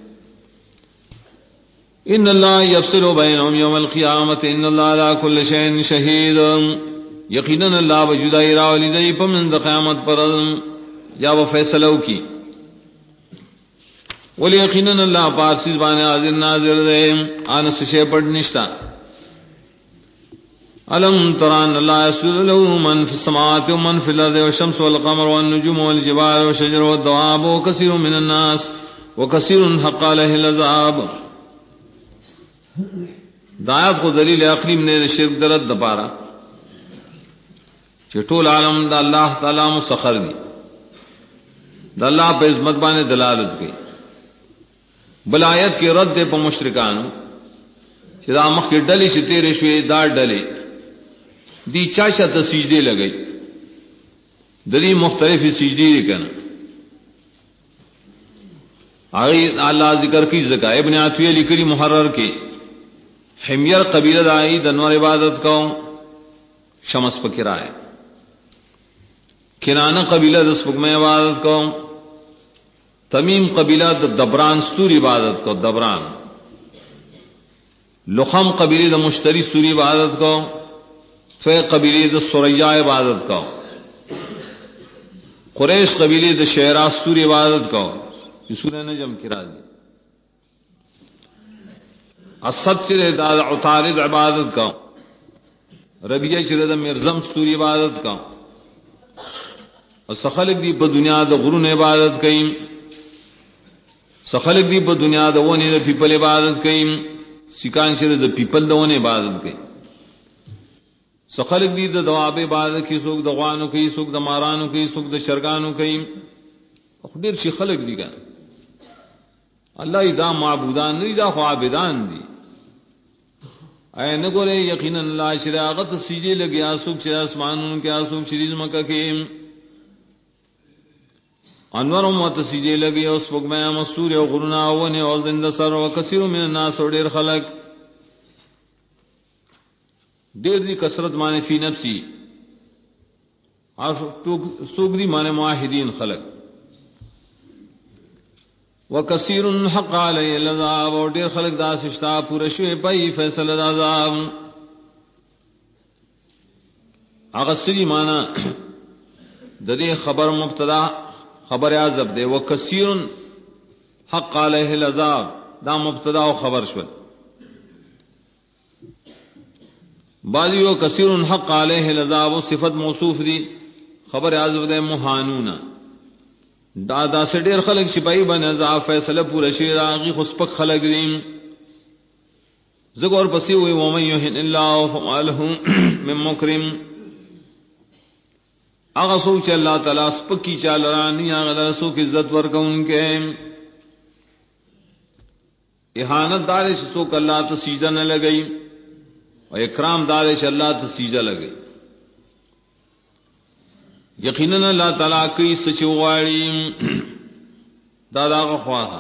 ان اللہ یفصل بینہم یوم القیامت ان اللہ علی کل شیء شہید یقینا اللہ وجودائی راولی دی پمن قیامت پر یا وہ فیصلہ کی ولی یقینا اللہ پارسیز بانے حاضر ناظر دے آنس شے پڑ نشتا علم تران اللہ یسجد له من فی السماوات ومن فی الارض والشمس والقمر والنجوم والجبال والشجر والدواب وكثير من الناس وكثير حق عليه العذاب دایات کو دلیل عقلی میں شرک درد دپارا کہ ټول عالم دا اللہ تعالی مسخر دی دا اللہ پہ عظمت بانے دلالت کی بلایت کے رد دے پا مشرکانو کہ دا مخ کے ڈلی سے تیرے شوی دار ڈلے دی چاشا تا سجدے لگئی دلی مختلف سجدے کنا آگئی اللہ ذکر کی زکا ابن عطویہ لکری محرر کے حمیر قبیلہ دائی دنور عبادت کو شمس پکرائے کنانہ قبیلہ دسپکم عبادت کو تمیم قبیلہ دبران ستوری عبادت کو دبران لخم قبیلہ د مشتری سوری عبادت کو فے قبیلہ د سریا عبادت کو قریش قبیلہ د شعرا سوری عبادت کو یہ سورہ نجم کی راضی اسد چرے دا عطارد عبادت کا ربیہ چرے دا مرزم سوری عبادت کا اور سخلق دی پا دنیا دا غرون عبادت کئیم سخلق دی پا دنیا دا ونی دا پیپل عبادت کئیم سکان چرے دا پیپل دا ونی عبادت کئیم سخلق دی دا دواب عبادت کی سوک دا غوانو کئی سوک دا مارانو کئی سوک دا شرگانو کئیم دیر شی خلق دی کن اللہ دا معبودان نہیں دا خوابدان دی اے نگو رے یقینا اللہ شراغت سیجے لگی آسوک چرا اسمانون کے آسوک چریز مکہ کے انوروں متسیجے لگی اس پگمے مسور و غرنا ون و زندہ سر و کثیر من الناس و دیر خلق دیر دی کثرت مانے فی نفسی سوک دی مانے معاہدین خلق وکثیر حق علی العذاب اور دیر خلق دا سشتا پورا شوئے پئی فیصل عذاب اغسری مانا ددی خبر مبتدا خبر عذاب دے وکثیر حق علیہ العذاب دا مبتدا و خبر شول بعضی و کثیر حق علیہ العذاب و صفت موصوف دی خبر عذاب دے مہانون دا سے ډیر خلق شپای بن عذاب فیصلہ پورا شی راغي خسپک خلق دین زګور پسی وی و من یهن الله فماله من مکرم اغه سوچ اللہ تعالی سپکی چالرانی اغه سو کی عزت ورکون کے احانت دار سو ک اللہ تو سجدہ نہ لگئی اور اکرام دار اللہ تو سجدہ لگئی یقینا اللہ تعالی کی سچواڑی دادا خواہ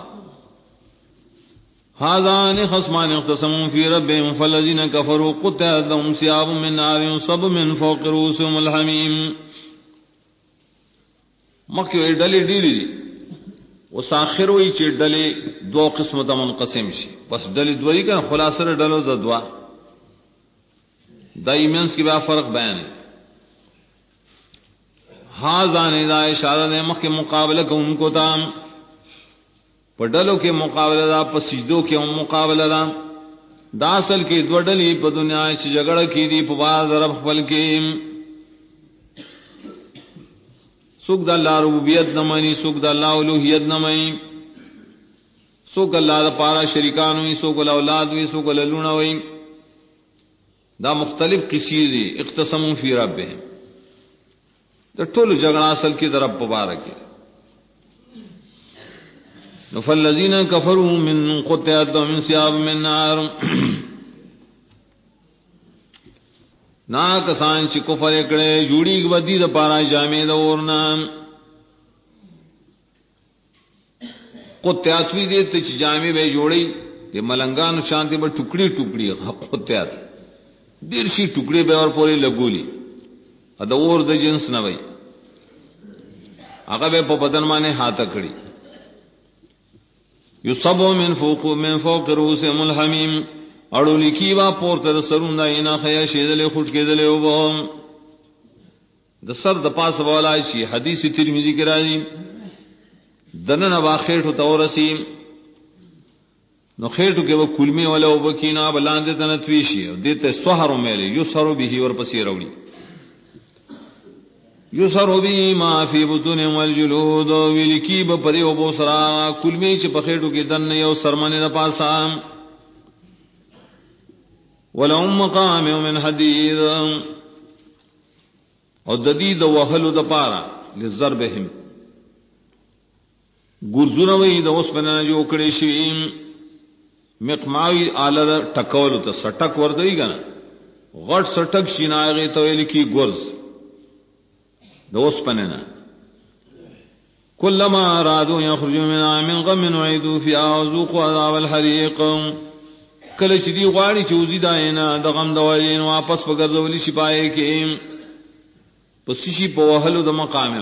هذان خصمان اختصموا في ربهم فالذين كفروا قطعت لهم ثياب من نار يصب من فوق رؤوسهم الحميم مکه ډلې ډېری وساخر وی چې ډلې دوه قسمه د منقسم شي بس ډلې دوی کنه خلاصره ډلو د دوا دایمنس کې بیا فرق بیان ہے هاذان اذا اشاره نے مکه مقابله کو ان کو تام پډلو کې مقابله دا په سجدو کې هم مقابله دا دا اصل کې دوه ډلې په دنیا چې جګړه کې دي په باز رب خپل کې سوک دا اللہ ربوبیت نمانی سوک دا اللہ الوہیت نمانی سوک اللہ دا پارا شریکان ہوئی سوک اللہ اولاد ہوئی سوک اللہ لونہ ہوئی دا مختلف قصیر دی اقتسمون فی ربهم دا ټول جگڑا اصل کی دا رب مبارک ہے فالذین کفروا من قطعت ومن ثياب من نار نا کسان چې کفر کړي جوړي غدي د پارا جامې د اورنا قطعات وی دې ته چې جامې به جوړي د ملنګانو شانتي به ټوکړي ټوکړي قطعات ډیر شي ټوکړي به اور پورې لګولي ا د اور د جنس نه وای هغه به په بدن باندې هاته کړی یصب من فوق رؤوسهم الحمیم اڑو لکی وا پورته سرون دا اینا خیا شیدلې خټ کېدلې وبم د سر د پاس والا شي حدیث ترمذی کې راځي دنه واخېټو تورسی نو خېټو کې و کلمي ولا وبکینا بلاندې تنتوی شي دته سحر مېلې یسحر به ور پسې راوړي یسحر به ما فی بطون والجلود ولکی به پرې وبو سرا کلمي چې په خېټو کې دنه یو سرمنه د پاسام ولهم مقام من حديد او ددید وهلو د پارا لزربهم ګورزونه د اوسپنه جو کړي شي مقماوی آله ټکول ته سټک ورځي کنه غټ سټک شیناغه ته ویل کی ګورز د اوسپنه نه كلما ارادوا يخرجوا من غم وعيدوا فيها وذوقوا عذاب الحريق کله چې دی غواړي چې وزي داینا د غم د وایین واپس وګرځولې شي پای کې پس شي په وهلو د مقام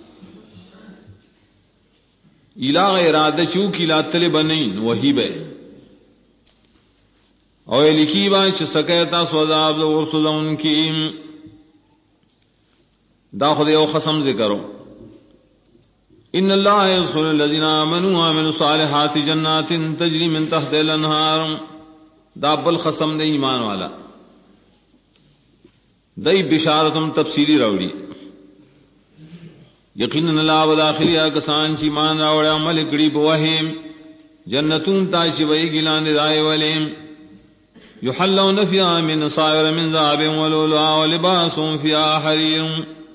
الہ اراده چو کی لاتل بنین وਹੀ به او لیکي با چې سکیتا سوذاب د ورسلون کې دا خو یو قسم ذکرو ان الله يذكر الذين امنوا وعملوا الصالحات جنات تجري من تحتها الانهار دا بل قسم دے ایمان والا دای بشارتم تفسیری راوڑی یقینا اللہ وداخلی کسان چې ایمان راوړ عمل کړي په وهم جنتون تا چې وی ګلان دای ولیم یحلون فیها من صائر من ذهب ولؤلؤ ولباسهم فیها حریر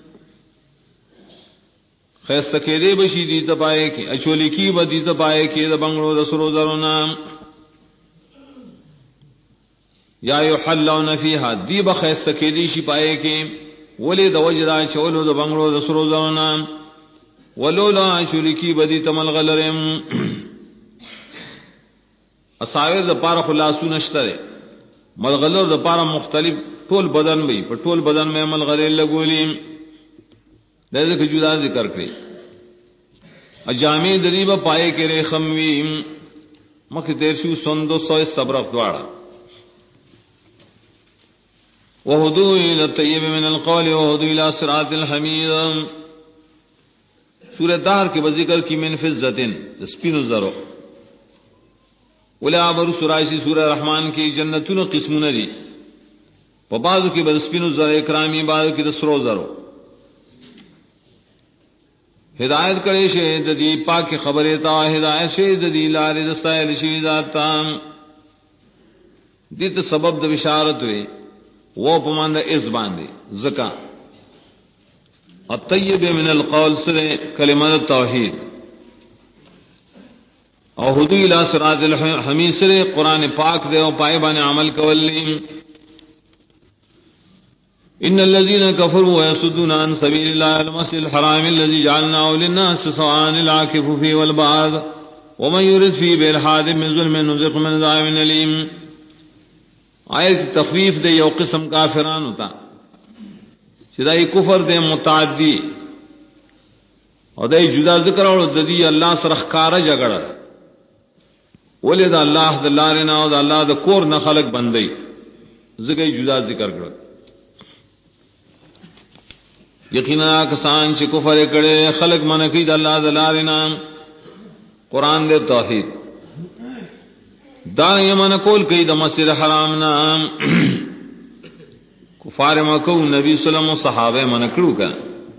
خیسته کې دې بشي دي ته پای کې اچولې کې ودی ته پای کې د بنگلو د سرو زرو نام یا یحلون فیها دی بخیسته کې دي شي پای کې ولې د وجدا چولو د بنگلو د سرو زرو نام ولولا اچولې کې ودی تمل غلرم اساویر د پاره خلاصو نشته ملغلو د پاره مختلف ټول بدن وي په ټول بدن مې ملغلې لګولې دغه کې جدا ذکر کړی اجامې دریبه پای کې رخم وی مخ تیر شو 200 صبر دواړه وهدوا الى الطيب من القول وهدوا الى صراط الحمید. سورہ دہر کے ذکر کی من فضتن سپینو زرو ولا امر سورائسی سورہ رحمان کی جنتون قسمون دی په بعضو کې بل سپینو زر اکرامی بعضو کې د سرو زرو ہدایت کرے شه د دې پاک خبره تا ہدایت شه د دې لارې د سایل شي ذات دې ته سبب د بشارت وي وہ پماند اس باندې زکا الطیب من القول سره کلمہ توحید او هدو الى صراط الحمید سره قران پاک دے او پائے باندې عمل کولی. ان الذين كفروا ويصدون عن سبيل الله المسجد الحرام الذي جعلناه للناس سواء العاكف فيه والبعاد ومن يرد فيه بالحاد من ظلم نذق من عذاب اليم. آیت تخفیف دے یو قسم کافران ہوتا چدائی کفر دے متعدی اور دے جدا ذکر اور ددی اللہ سرخکار جگڑ ولید اللہ دلارنا اور اللہ د کور نہ خلق بندئی زگئی جدا ذکر کر. یقینا کسان چې کفر کړي خلق منکی د الله دلارنا قران دے توحید دا یمن کول کئی د مسجد حرام نام کفار مکو نبی صلی اللہ علیہ وسلم صحابہ منکړو کا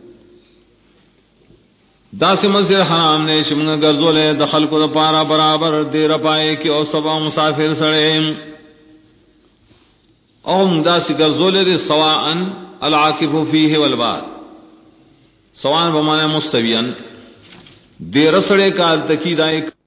دا سے مسجد حرام نے شمن غرزولے دخل کو پارا برابر دیر پائے کہ او سبا مسافر سڑے اوم دا سی غرزولے دے سواء العاکف فیہ والباد سواء بمانے مستویان دیر سڑے کا تکیدائے